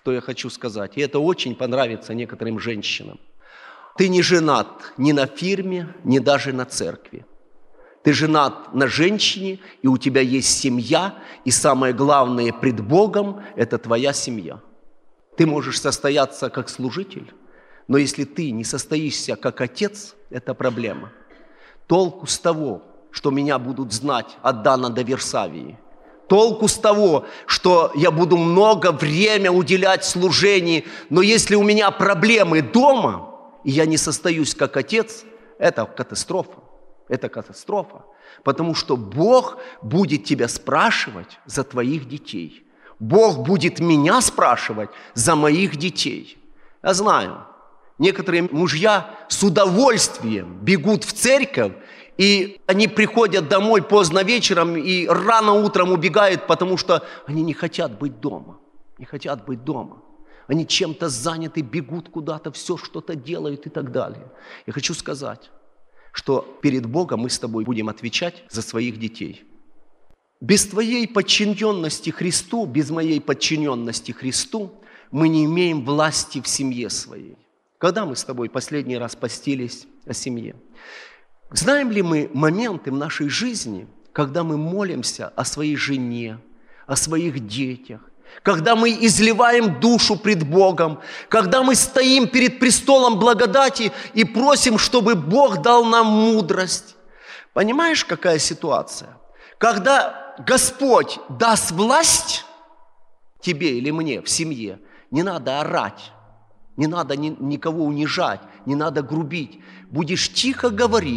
и это очень понравится некоторым женщинам. Ты не женат ни на фирме, ни даже на церкви. Ты женат на женщине, и у тебя есть семья, и самое главное пред Богом – это твоя семья. Ты можешь состояться как служитель, но если ты не состоишься как отец, это проблема. Толку с того, что меня будут знать от Дана до Версавии. Толку с того, что я буду много времени уделять служению, но если у меня проблемы дома, и я не состоюсь как отец, это катастрофа. Это катастрофа. Потому что Бог будет тебя спрашивать за твоих детей. Бог будет меня спрашивать за моих детей. Я знаю, некоторые мужья с удовольствием бегут в церковь, и они приходят домой поздно вечером и рано утром убегают, потому что они не хотят быть дома. Не хотят быть дома. Они чем-то заняты, бегут куда-то, все что-то делают и так далее. Я хочу сказать, что перед Богом мы с тобой будем отвечать за своих детей. Без твоей подчиненности Христу, без моей подчиненности Христу, мы не имеем власти в семье своей. Когда мы с тобой последний раз постились о семье? Знаем ли мы моменты в нашей жизни, когда мы молимся о своей жене, о своих детях, когда мы изливаем душу пред Богом, когда мы стоим перед престолом благодати и просим, чтобы Бог дал нам мудрость? Понимаешь, какая ситуация? Когда Господь даст власть тебе или мне в семье, не надо орать, не надо никого унижать, не надо грубить. Будешь тихо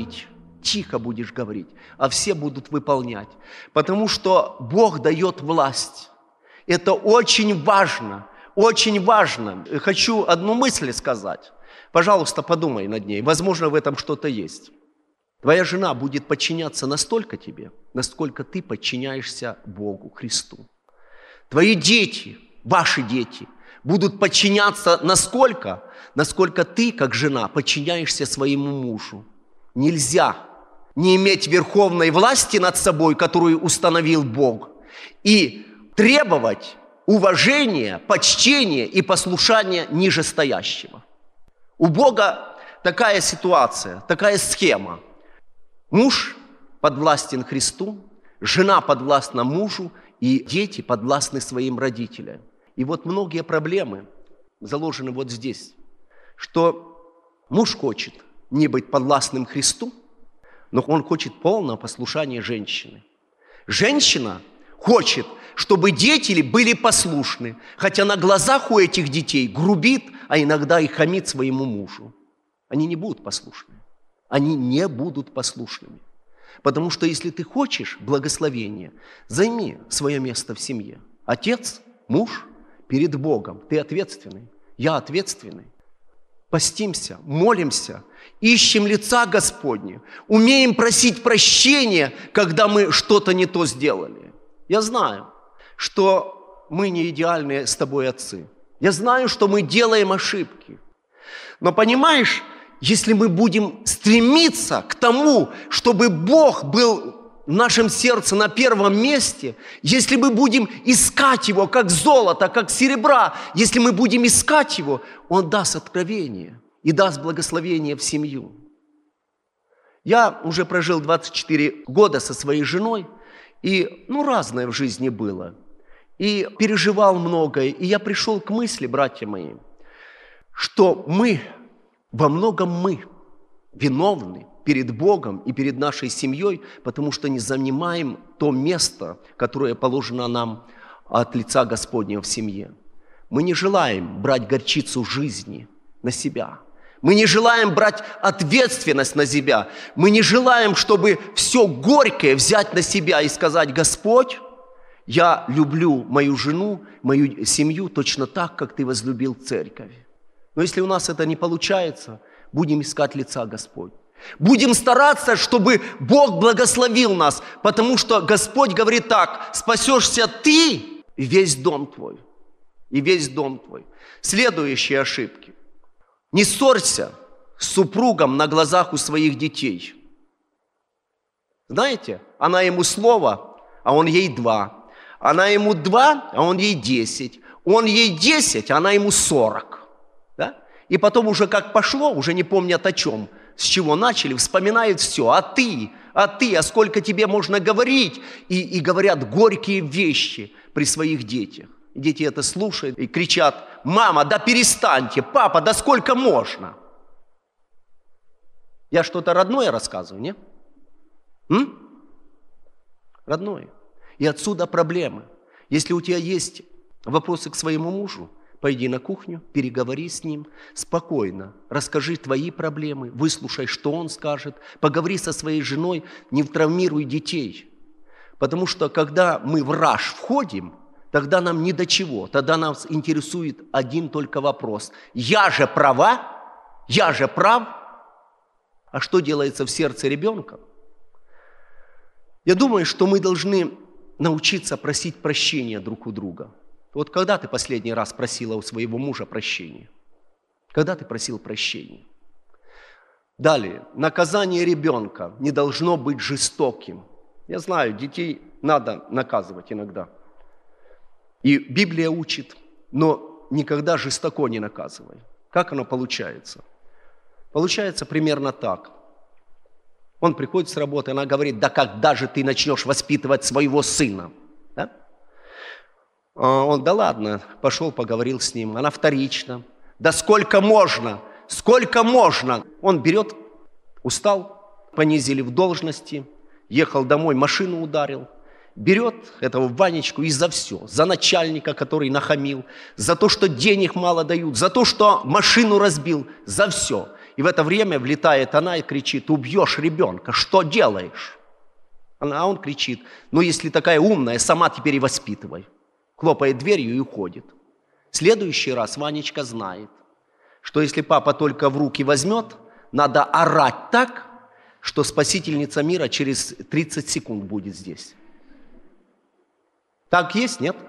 будешь говорить, а все будут выполнять. Потому что Бог дает власть. Это очень важно, очень важно. Хочу одну мысль сказать. Пожалуйста, подумай над ней. Возможно, в этом что-то есть. Твоя жена будет подчиняться настолько тебе, насколько ты подчиняешься Богу, Христу. Твои дети, ваши дети, будут подчиняться насколько ты, как жена, подчиняешься своему мужу. Нельзя не иметь верховной власти над собой, которую установил Бог, и требовать уважения, почтения и послушания нижестоящего. У Бога такая ситуация, такая схема. Муж подвластен Христу, жена подвластна мужу, и дети подвластны своим родителям. И вот многие проблемы заложены вот здесь, что муж хочет не быть подвластным Христу, но он хочет полного послушания женщины. Женщина хочет, чтобы дети были послушны, хотя на глазах у этих детей грубит, а иногда и хамит своему мужу. Они не будут послушны. Они не будут послушными. Потому что если ты хочешь благословения, займи свое место в семье. Отец, муж, перед Богом. Ты ответственный, я ответственный. Постимся, молимся, ищем лица Господня, умеем просить прощения, когда мы что-то не то сделали. Я знаю, что мы не идеальные с тобой отцы. Я знаю, что мы делаем ошибки. Но понимаешь, если мы будем стремиться к тому, чтобы Бог был в нашем сердце на первом месте, если мы будем искать Его как золото, как серебра, если мы будем искать Его, Он даст откровение и даст благословение в семью. Я уже прожил 24 года со своей женой, и разное в жизни было. И переживал многое. И я пришел к мысли, братья мои, что во многом мы виновны перед Богом и перед нашей семьей, потому что не занимаем то место, которое положено нам от лица Господнего в семье. Мы не желаем брать горчицу жизни на себя. Мы не желаем брать ответственность на себя. Мы не желаем, чтобы все горькое взять на себя и сказать: Господь, я люблю мою жену, мою семью точно так, как Ты возлюбил церковь. Но если у нас это не получается, будем искать лица Господь. Будем стараться, чтобы Бог благословил нас, потому что Господь говорит так: спасешься ты и весь дом твой. И весь дом твой. Следующие ошибки. Не ссорься с супругом на глазах у своих детей. Знаете, она ему слово, а он ей 2. Она ему 2, а он ей 10. Он ей 10, а она ему 40. Да? И потом уже как пошло, уже не помнят о чем, с чего начали, вспоминают все. А ты, а сколько тебе можно говорить? И говорят горькие вещи при своих детях. Дети это слушают и кричат: мама, да перестаньте, папа, да сколько можно? Я что-то родное рассказываю, не? Родное. И отсюда проблемы. Если у тебя есть вопросы к своему мужу, пойди на кухню, переговори с ним спокойно, расскажи твои проблемы, выслушай, что он скажет, поговори со своей женой, не травмируй детей. Потому что когда мы в раж входим, тогда нам ни до чего, тогда нас интересует один только вопрос: я же права, я же прав. А что делается в сердце ребенка? Я думаю, что мы должны научиться просить прощения друг у друга. Вот когда ты последний раз просила у своего мужа прощения? Когда ты просил прощения? Далее, наказание ребенка не должно быть жестоким. Я знаю, детей надо наказывать иногда. И Библия учит, но никогда жестоко не наказывай. Как оно получается? Получается примерно так. Он приходит с работы, она говорит: да когда же ты начнешь воспитывать своего сына? Да? Он: да ладно, пошел, поговорил с ним. Она вторично: да сколько можно? Сколько можно? Он берет, устал, понизили в должности, ехал домой, машину ударил. Берет этого Ванечку и за все. За начальника, который нахамил, за то, что денег мало дают, за то, что машину разбил, за все. И в это время влетает она и кричит: убьешь ребенка, что делаешь? А он кричит: ну если такая умная, сама теперь и воспитывай. Хлопает дверью и уходит. В следующий раз Ванечка знает, что если папа только в руки возьмет, надо орать так, что спасительница мира через 30 секунд будет здесь. Так есть, нет?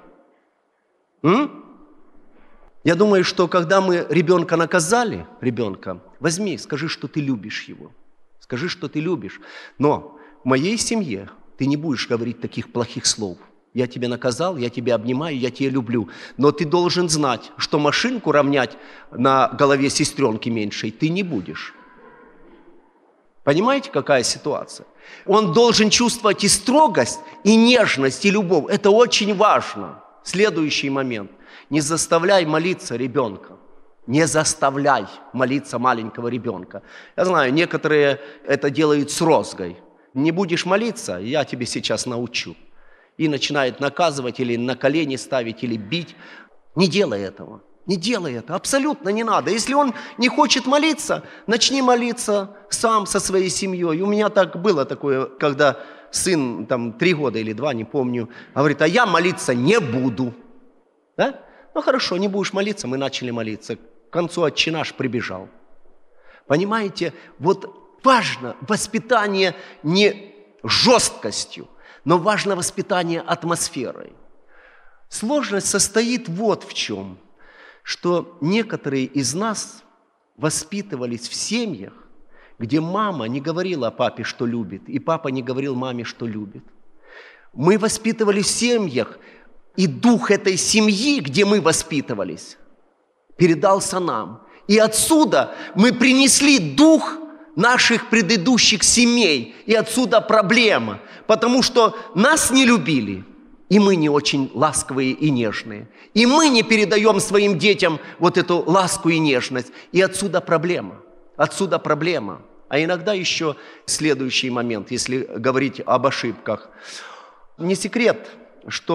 Я думаю, что когда мы ребенка наказали, возьми, скажи, что ты любишь его. Скажи, что ты любишь. Но в моей семье ты не будешь говорить таких плохих слов. Я тебя наказал, я тебя обнимаю, я тебя люблю. Но ты должен знать, что машинку равнять на голове сестренки меньшей ты не будешь. Понимаете, какая ситуация? Он должен чувствовать и строгость, и нежность, и любовь. Это очень важно. Следующий момент. Не заставляй молиться ребенка. Не заставляй молиться маленького ребенка. Я знаю, некоторые это делают с розгой. Не будешь молиться, я тебе сейчас научу. И начинает наказывать, или на колени ставить, или бить. Не делай этого. Не делай это, абсолютно не надо. Если он не хочет молиться, начни молиться сам со своей семьей. У меня так было такое, когда сын, 3 года или 2, не помню, говорит: а я молиться не буду. Да? Ну хорошо, не будешь молиться, мы начали молиться. К концу «Отче наш» прибежал. Понимаете, вот важно воспитание не жесткостью, но важно воспитание атмосферой. Сложность состоит вот в чем. Что некоторые из нас воспитывались в семьях, где мама не говорила папе, что любит, и папа не говорил маме, что любит. Мы воспитывались в семьях, и дух этой семьи, где мы воспитывались, передался нам. И отсюда мы принесли дух наших предыдущих семей, и отсюда проблема, потому что нас не любили. И мы не очень ласковые и нежные. И мы не передаем своим детям вот эту ласку и нежность. И отсюда проблема. Отсюда проблема. А иногда еще следующий момент, если говорить об ошибках. Не секрет, что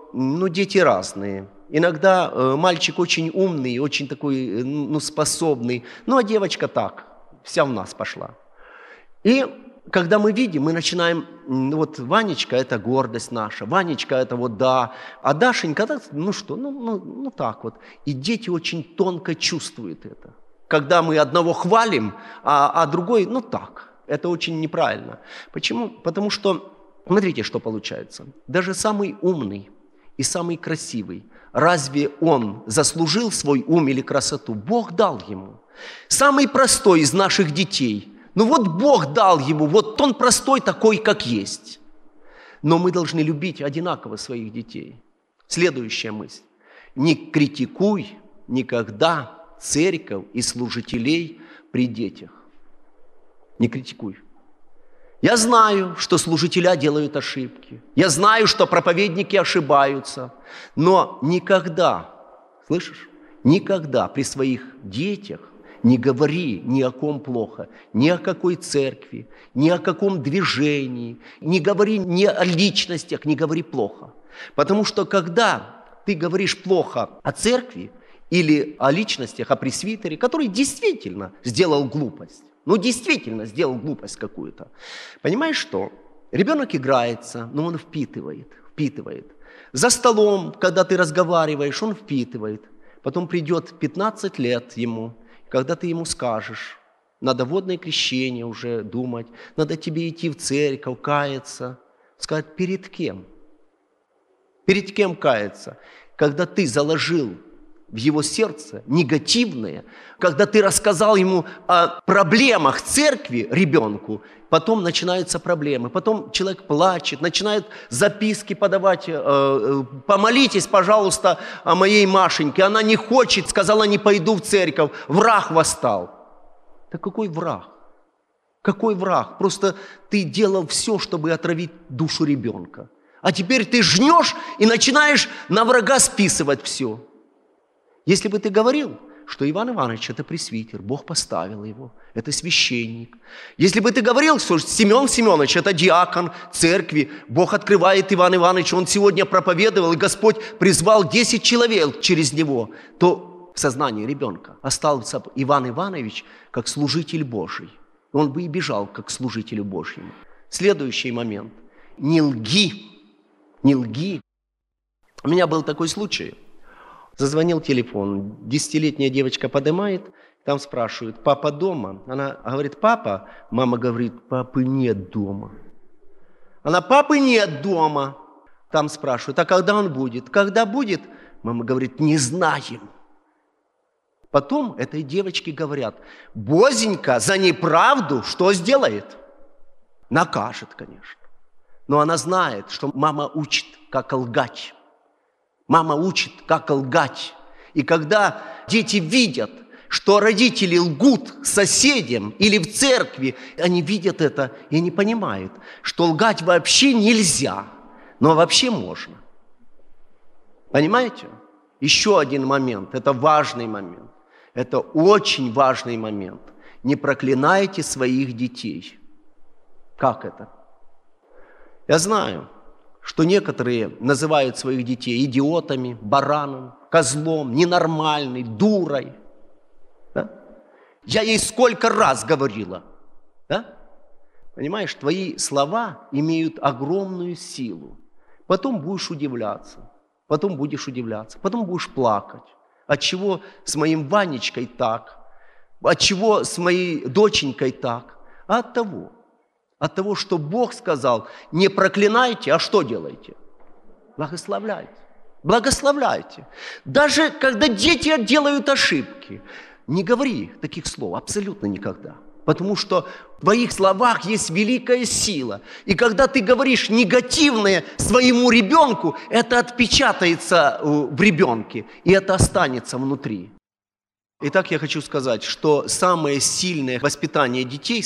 что дети разные. Иногда мальчик очень умный, очень такой способный, а девочка так, вся в нас пошла. И когда мы видим, мы начинаем, Ванечка – это гордость наша, Ванечка – это да, а Дашенька – так вот. И дети очень тонко чувствуют это. Когда мы одного хвалим, а другой так. Это очень неправильно. Почему? Потому что, смотрите, что получается. Даже самый умный и самый красивый, разве он заслужил свой ум или красоту? Бог дал ему. Самый простой из наших детей – Бог дал ему, он простой такой, как есть. Но мы должны любить одинаково своих детей. Следующая мысль. Не критикуй никогда церковь и служителей при детях. Не критикуй. Я знаю, что служителя делают ошибки. Я знаю, что проповедники ошибаются. Но никогда, слышишь, никогда при своих детях не говори ни о ком плохо, ни о какой церкви, ни о каком движении, не говори ни о личностях, не говори плохо. Потому что когда ты говоришь плохо о церкви или о личностях, о пресвитере, который действительно сделал глупость, действительно сделал глупость какую-то, понимаешь что? Ребенок играется, но он впитывает. За столом, когда ты разговариваешь, он впитывает. Потом придет 15 лет ему, когда ты ему скажешь, надо водное крещение уже думать, надо тебе идти в церковь, каяться. Сказать, перед кем? Перед кем каяться? Когда ты заложил в его сердце негативное, когда ты рассказал ему о проблемах церкви ребенку, потом начинаются проблемы, потом человек плачет, начинает записки подавать, помолитесь, пожалуйста, о моей Машеньке, она не хочет, сказала, не пойду в церковь, враг восстал. Да какой враг? Какой враг? Просто ты делал все, чтобы отравить душу ребенка. А теперь ты жнешь и начинаешь на врага списывать все. Если бы ты говорил, что Иван Иванович – это пресвитер, Бог поставил его, это священник. Если бы ты говорил, что Семен Семенович – это диакон церкви, Бог открывает Ивана Ивановича, он сегодня проповедовал, и Господь призвал 10 человек через него, то в сознании ребенка остался Иван Иванович как служитель Божий. Он бы и бежал как служителю Божьему. Следующий момент. Не лги. Не лги. У меня был такой случай. Зазвонил телефон, 10-летняя девочка поднимает, там спрашивают, папа дома? Она говорит, папа. Мама говорит, папы нет дома. Она, папы нет дома. Там спрашивают, а когда он будет? Когда будет? Мама говорит, не знаем. Потом этой девочке говорят, Бозенька за неправду что сделает? Накажет, конечно. Но она знает, что мама учит, как лгать. Мама учит, как лгать. И когда дети видят, что родители лгут соседям или в церкви, они видят это и они понимают, что лгать вообще нельзя, но вообще можно. Понимаете? Еще один момент, это важный момент. Это очень важный момент. Не проклинайте своих детей. Как это? Я знаю, что некоторые называют своих детей идиотами, бараном, козлом, ненормальной, дурой. Да? Я ей сколько раз говорила. Да? Понимаешь, твои слова имеют огромную силу. Потом будешь удивляться, потом будешь плакать. Отчего с моим Ванечкой так? Отчего с моей доченькой так? А от того, что Бог сказал, не проклинайте, а что делаете? Благословляйте. Благословляйте. Даже когда дети делают ошибки, не говори таких слов абсолютно никогда. Потому что в твоих словах есть великая сила. И когда ты говоришь негативное своему ребенку, это отпечатается в ребенке, и это останется внутри. Итак, я хочу сказать, что самое сильное воспитание детей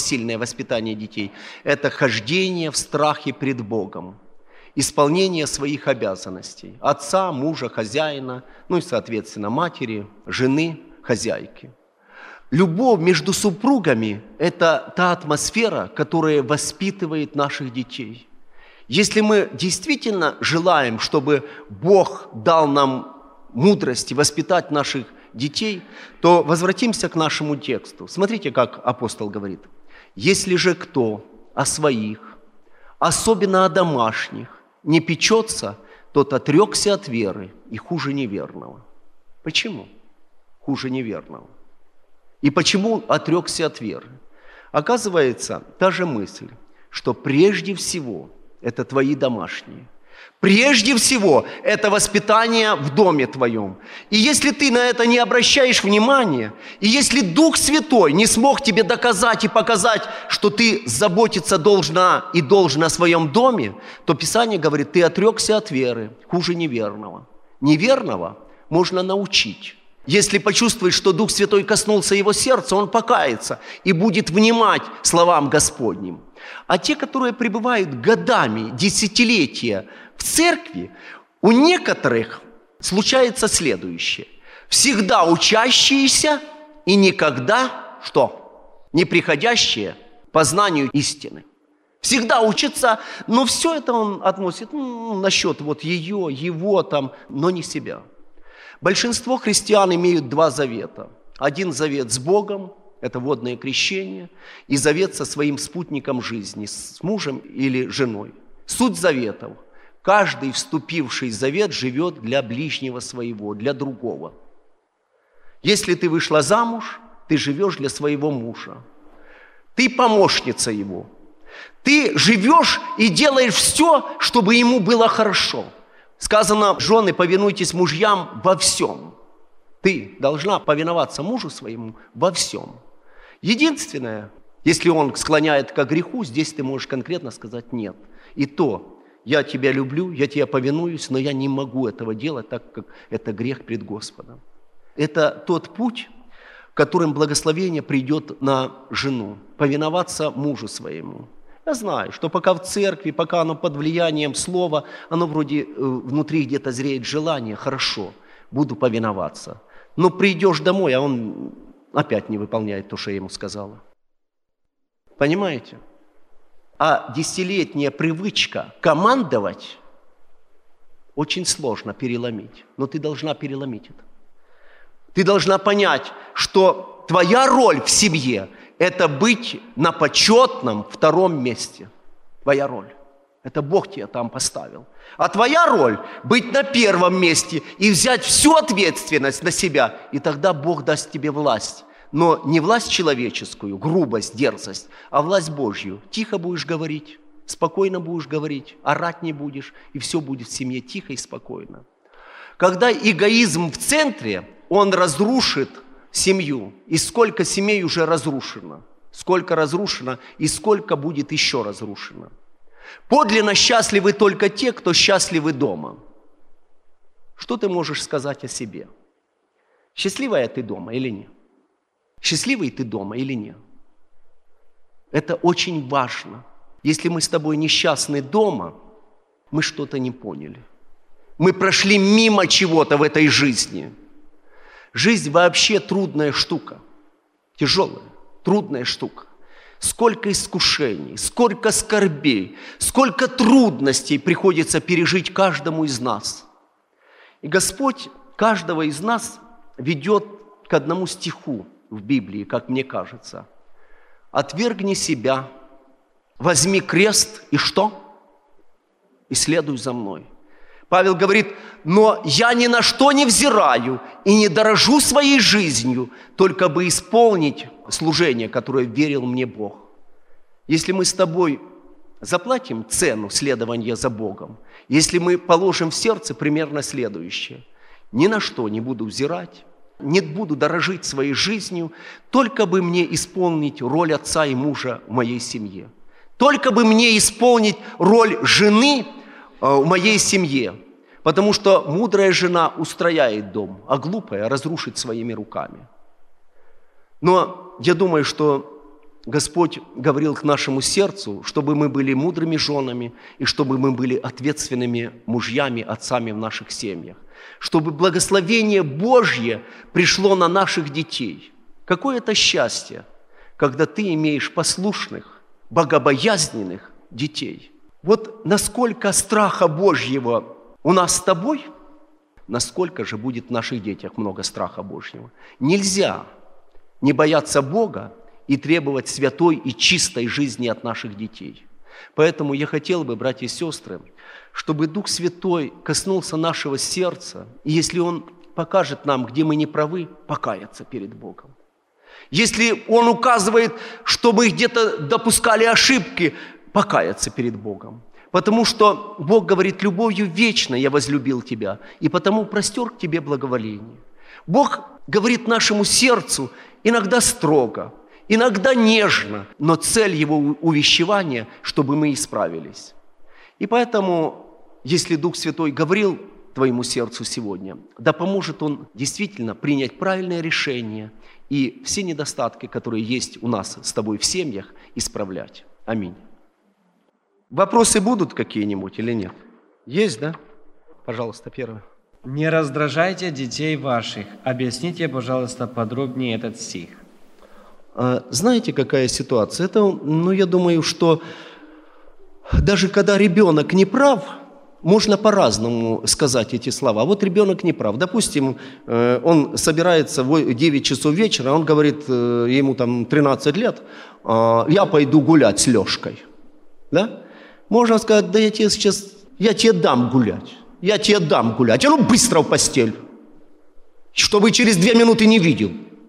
– это хождение в страхе пред Богом, исполнение своих обязанностей – отца, мужа, хозяина, и, соответственно, матери, жены, хозяйки. Любовь между супругами – это та атмосфера, которая воспитывает наших детей. Если мы действительно желаем, чтобы Бог дал нам мудрость воспитать наших детей, то возвратимся к нашему тексту. Смотрите, как апостол говорит. «Если же кто о своих, особенно о домашних, не печется, тот отрекся от веры и хуже неверного». Почему? Хуже неверного. И почему отрекся от веры? Оказывается, та же мысль, что прежде всего это твои домашние. Прежде всего это воспитание в доме твоем. И если ты на это не обращаешь внимания, и если Дух Святой не смог тебе доказать и показать, что ты заботиться должна и должен о своем доме, то Писание говорит, ты отрекся от веры, хуже неверного. Неверного можно научить. Если почувствует, что Дух Святой коснулся его сердца, он покается и будет внимать словам Господним. А те, которые пребывают годами, десятилетия в церкви, у некоторых случается следующее. Всегда учащиеся и никогда, что? Не приходящие к познанию истины. Всегда учится, но все это он относит насчет вот ее, его там, но не себя. Большинство христиан имеют два завета. Один завет с Богом, это водное крещение, и завет со своим спутником жизни, с мужем или женой. Суть заветов. Каждый, вступивший в завет, живет для ближнего своего, для другого. Если ты вышла замуж, ты живешь для своего мужа. Ты помощница его. Ты живешь и делаешь все, чтобы ему было хорошо. Сказано, жены, повинуйтесь мужьям во всем. Ты должна повиноваться мужу своему во всем. Единственное, если он склоняет к греху, здесь ты можешь конкретно сказать нет. И то, я тебя люблю, я тебе повинуюсь, но я не могу этого делать, так как это грех пред Господом. Это тот путь, которым благословение придет на жену, повиноваться мужу своему. Я знаю, что пока в церкви, пока оно под влиянием слова, оно вроде внутри где-то зреет желание, хорошо, буду повиноваться. Но придешь домой, а он опять не выполняет то, что я ему сказала. Понимаете? А десятилетняя привычка командовать очень сложно переломить. Но ты должна переломить это. Ты должна понять, что твоя роль в семье – это быть на почетном втором месте. Твоя роль. Это Бог тебя там поставил. А твоя роль – быть на первом месте и взять всю ответственность на себя. И тогда Бог даст тебе власть. Но не власть человеческую, грубость, дерзость, а власть Божью. Тихо будешь говорить, спокойно будешь говорить, орать не будешь, и все будет в семье тихо и спокойно. Когда эгоизм в центре, он разрушит семью. И сколько семей уже разрушено, сколько разрушено, и сколько будет еще разрушено. Подлинно счастливы только те, кто счастливы дома. Что ты можешь сказать о себе? Счастливая ты дома или нет? Счастливый ты дома или нет? Это очень важно. Если мы с тобой несчастны дома, мы что-то не поняли. Мы прошли мимо чего-то в этой жизни. Жизнь вообще трудная штука. Тяжелая, трудная штука. Сколько искушений, сколько скорбей, сколько трудностей приходится пережить каждому из нас. И Господь каждого из нас ведет к одному стиху в Библии, как мне кажется. «Отвергни себя, возьми крест и что? И следуй за мной». Павел говорит, но я ни на что не взираю и не дорожу своей жизнью, только бы исполнить служение, которое верил мне Бог. Если мы с тобой заплатим цену следования за Богом, если мы положим в сердце примерно следующее, ни на что не буду взирать, не буду дорожить своей жизнью, только бы мне исполнить роль отца и мужа в моей семье, только бы мне исполнить роль жены в моей семье, потому что мудрая жена устрояет дом, а глупая разрушит своими руками. Но я думаю, что Господь говорил к нашему сердцу, чтобы мы были мудрыми женами и чтобы мы были ответственными мужьями, отцами в наших семьях, чтобы благословение Божье пришло на наших детей. Какое это счастье, когда ты имеешь послушных, богобоязненных детей. Вот насколько страха Божьего у нас с тобой, насколько же будет в наших детях много страха Божьего. Нельзя не бояться Бога и требовать святой и чистой жизни от наших детей. Поэтому я хотел бы, братья и сестры, чтобы Дух Святой коснулся нашего сердца, и если Он покажет нам, где мы не правы, покаяться перед Богом. Если Он указывает, что мы где-то допускали ошибки, покаяться перед Богом. Потому что Бог говорит: любовью вечной я возлюбил тебя, и потому простер к тебе благоволение. Бог говорит нашему сердцу иногда строго, иногда нежно, но цель Его увещевания, чтобы мы исправились. И поэтому, если Дух Святой говорил твоему сердцу сегодня, да поможет Он действительно принять правильное решение и все недостатки, которые есть у нас с тобой в семьях, исправлять. Аминь. Вопросы будут какие-нибудь или нет? Есть, да? Пожалуйста, первое. Не раздражайте детей ваших. Объясните, пожалуйста, подробнее этот стих. Знаете, какая ситуация? Это, я думаю, что даже когда ребенок не прав, можно по-разному сказать эти слова. Вот ребенок не прав. Допустим, он собирается в 9 часов вечера, он говорит, ему там 13 лет, я пойду гулять с Лешкой. Да? Можно сказать, да я тебе дам гулять. Я тебе дам гулять. А ну быстро в постель, чтобы через 2 минуты не видел.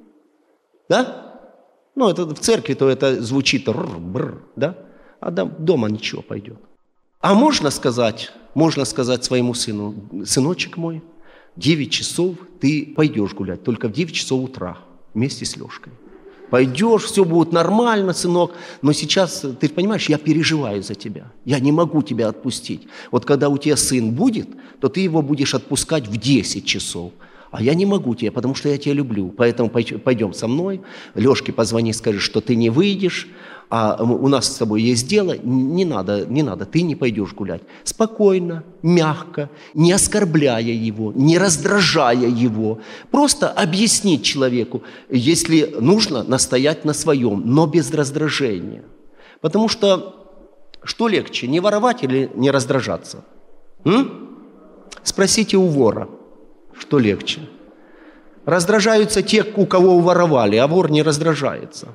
Да? Это в церкви, то это звучит да? А дома ничего пойдет. А можно сказать своему сыну: сыночек мой, 9 часов ты пойдешь гулять, только в 9 часов утра вместе с Лешкой. Пойдешь, все будет нормально, сынок, но сейчас, ты понимаешь, я переживаю за тебя. Я не могу тебя отпустить. Вот когда у тебя сын будет, то ты его будешь отпускать в 10 часов. А я не могу тебя, потому что я тебя люблю. Поэтому пойдем со мной, Лешке позвони, скажи, что ты не выйдешь, а у нас с тобой есть дело. Не надо, ты не пойдешь гулять. Спокойно, мягко, не оскорбляя его, не раздражая его. Просто объяснить человеку, если нужно, настоять на своем, но без раздражения. Потому что легче, не воровать или не раздражаться? Спросите у вора. Что легче? Раздражаются те, у кого уворовали, а вор не раздражается.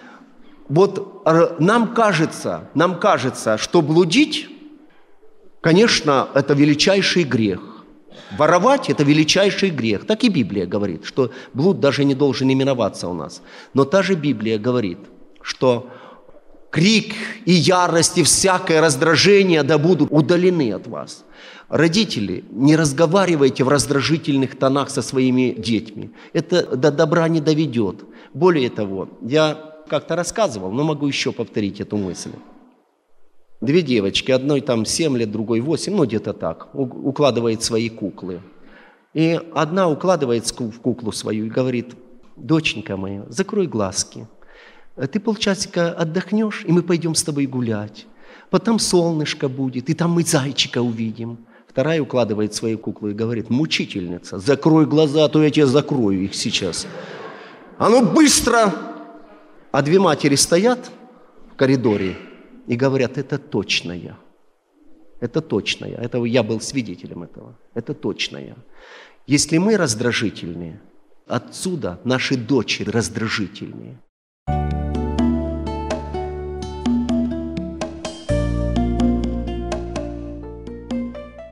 Вот нам кажется, что блудить, конечно, это величайший грех. Воровать – это величайший грех. Так и Библия говорит, что блуд даже не должен именоваться у нас. Но та же Библия говорит, что крик и ярость и всякое раздражение да будут удалены от вас. Родители, не разговаривайте в раздражительных тонах со своими детьми. Это до добра не доведет. Более того, я как-то рассказывал, но могу еще повторить эту мысль. 2 девочки, одной там 7 лет, другой 8, где-то так, укладывает свои куклы. И одна укладывает в куклу свою и говорит: доченька моя, закрой глазки. Ты полчасика отдохнешь, и мы пойдем с тобой гулять. Потом солнышко будет, и там мы зайчика увидим. Вторая укладывает свою куклу и говорит: мучительница, закрой глаза, а то я тебе закрою их сейчас. А ну быстро! А 2 матери стоят в коридоре и говорят: это точно я. Это точно я. Это я был свидетелем этого. Это точно я. Если мы раздражительные, отсюда наши дочери раздражительные.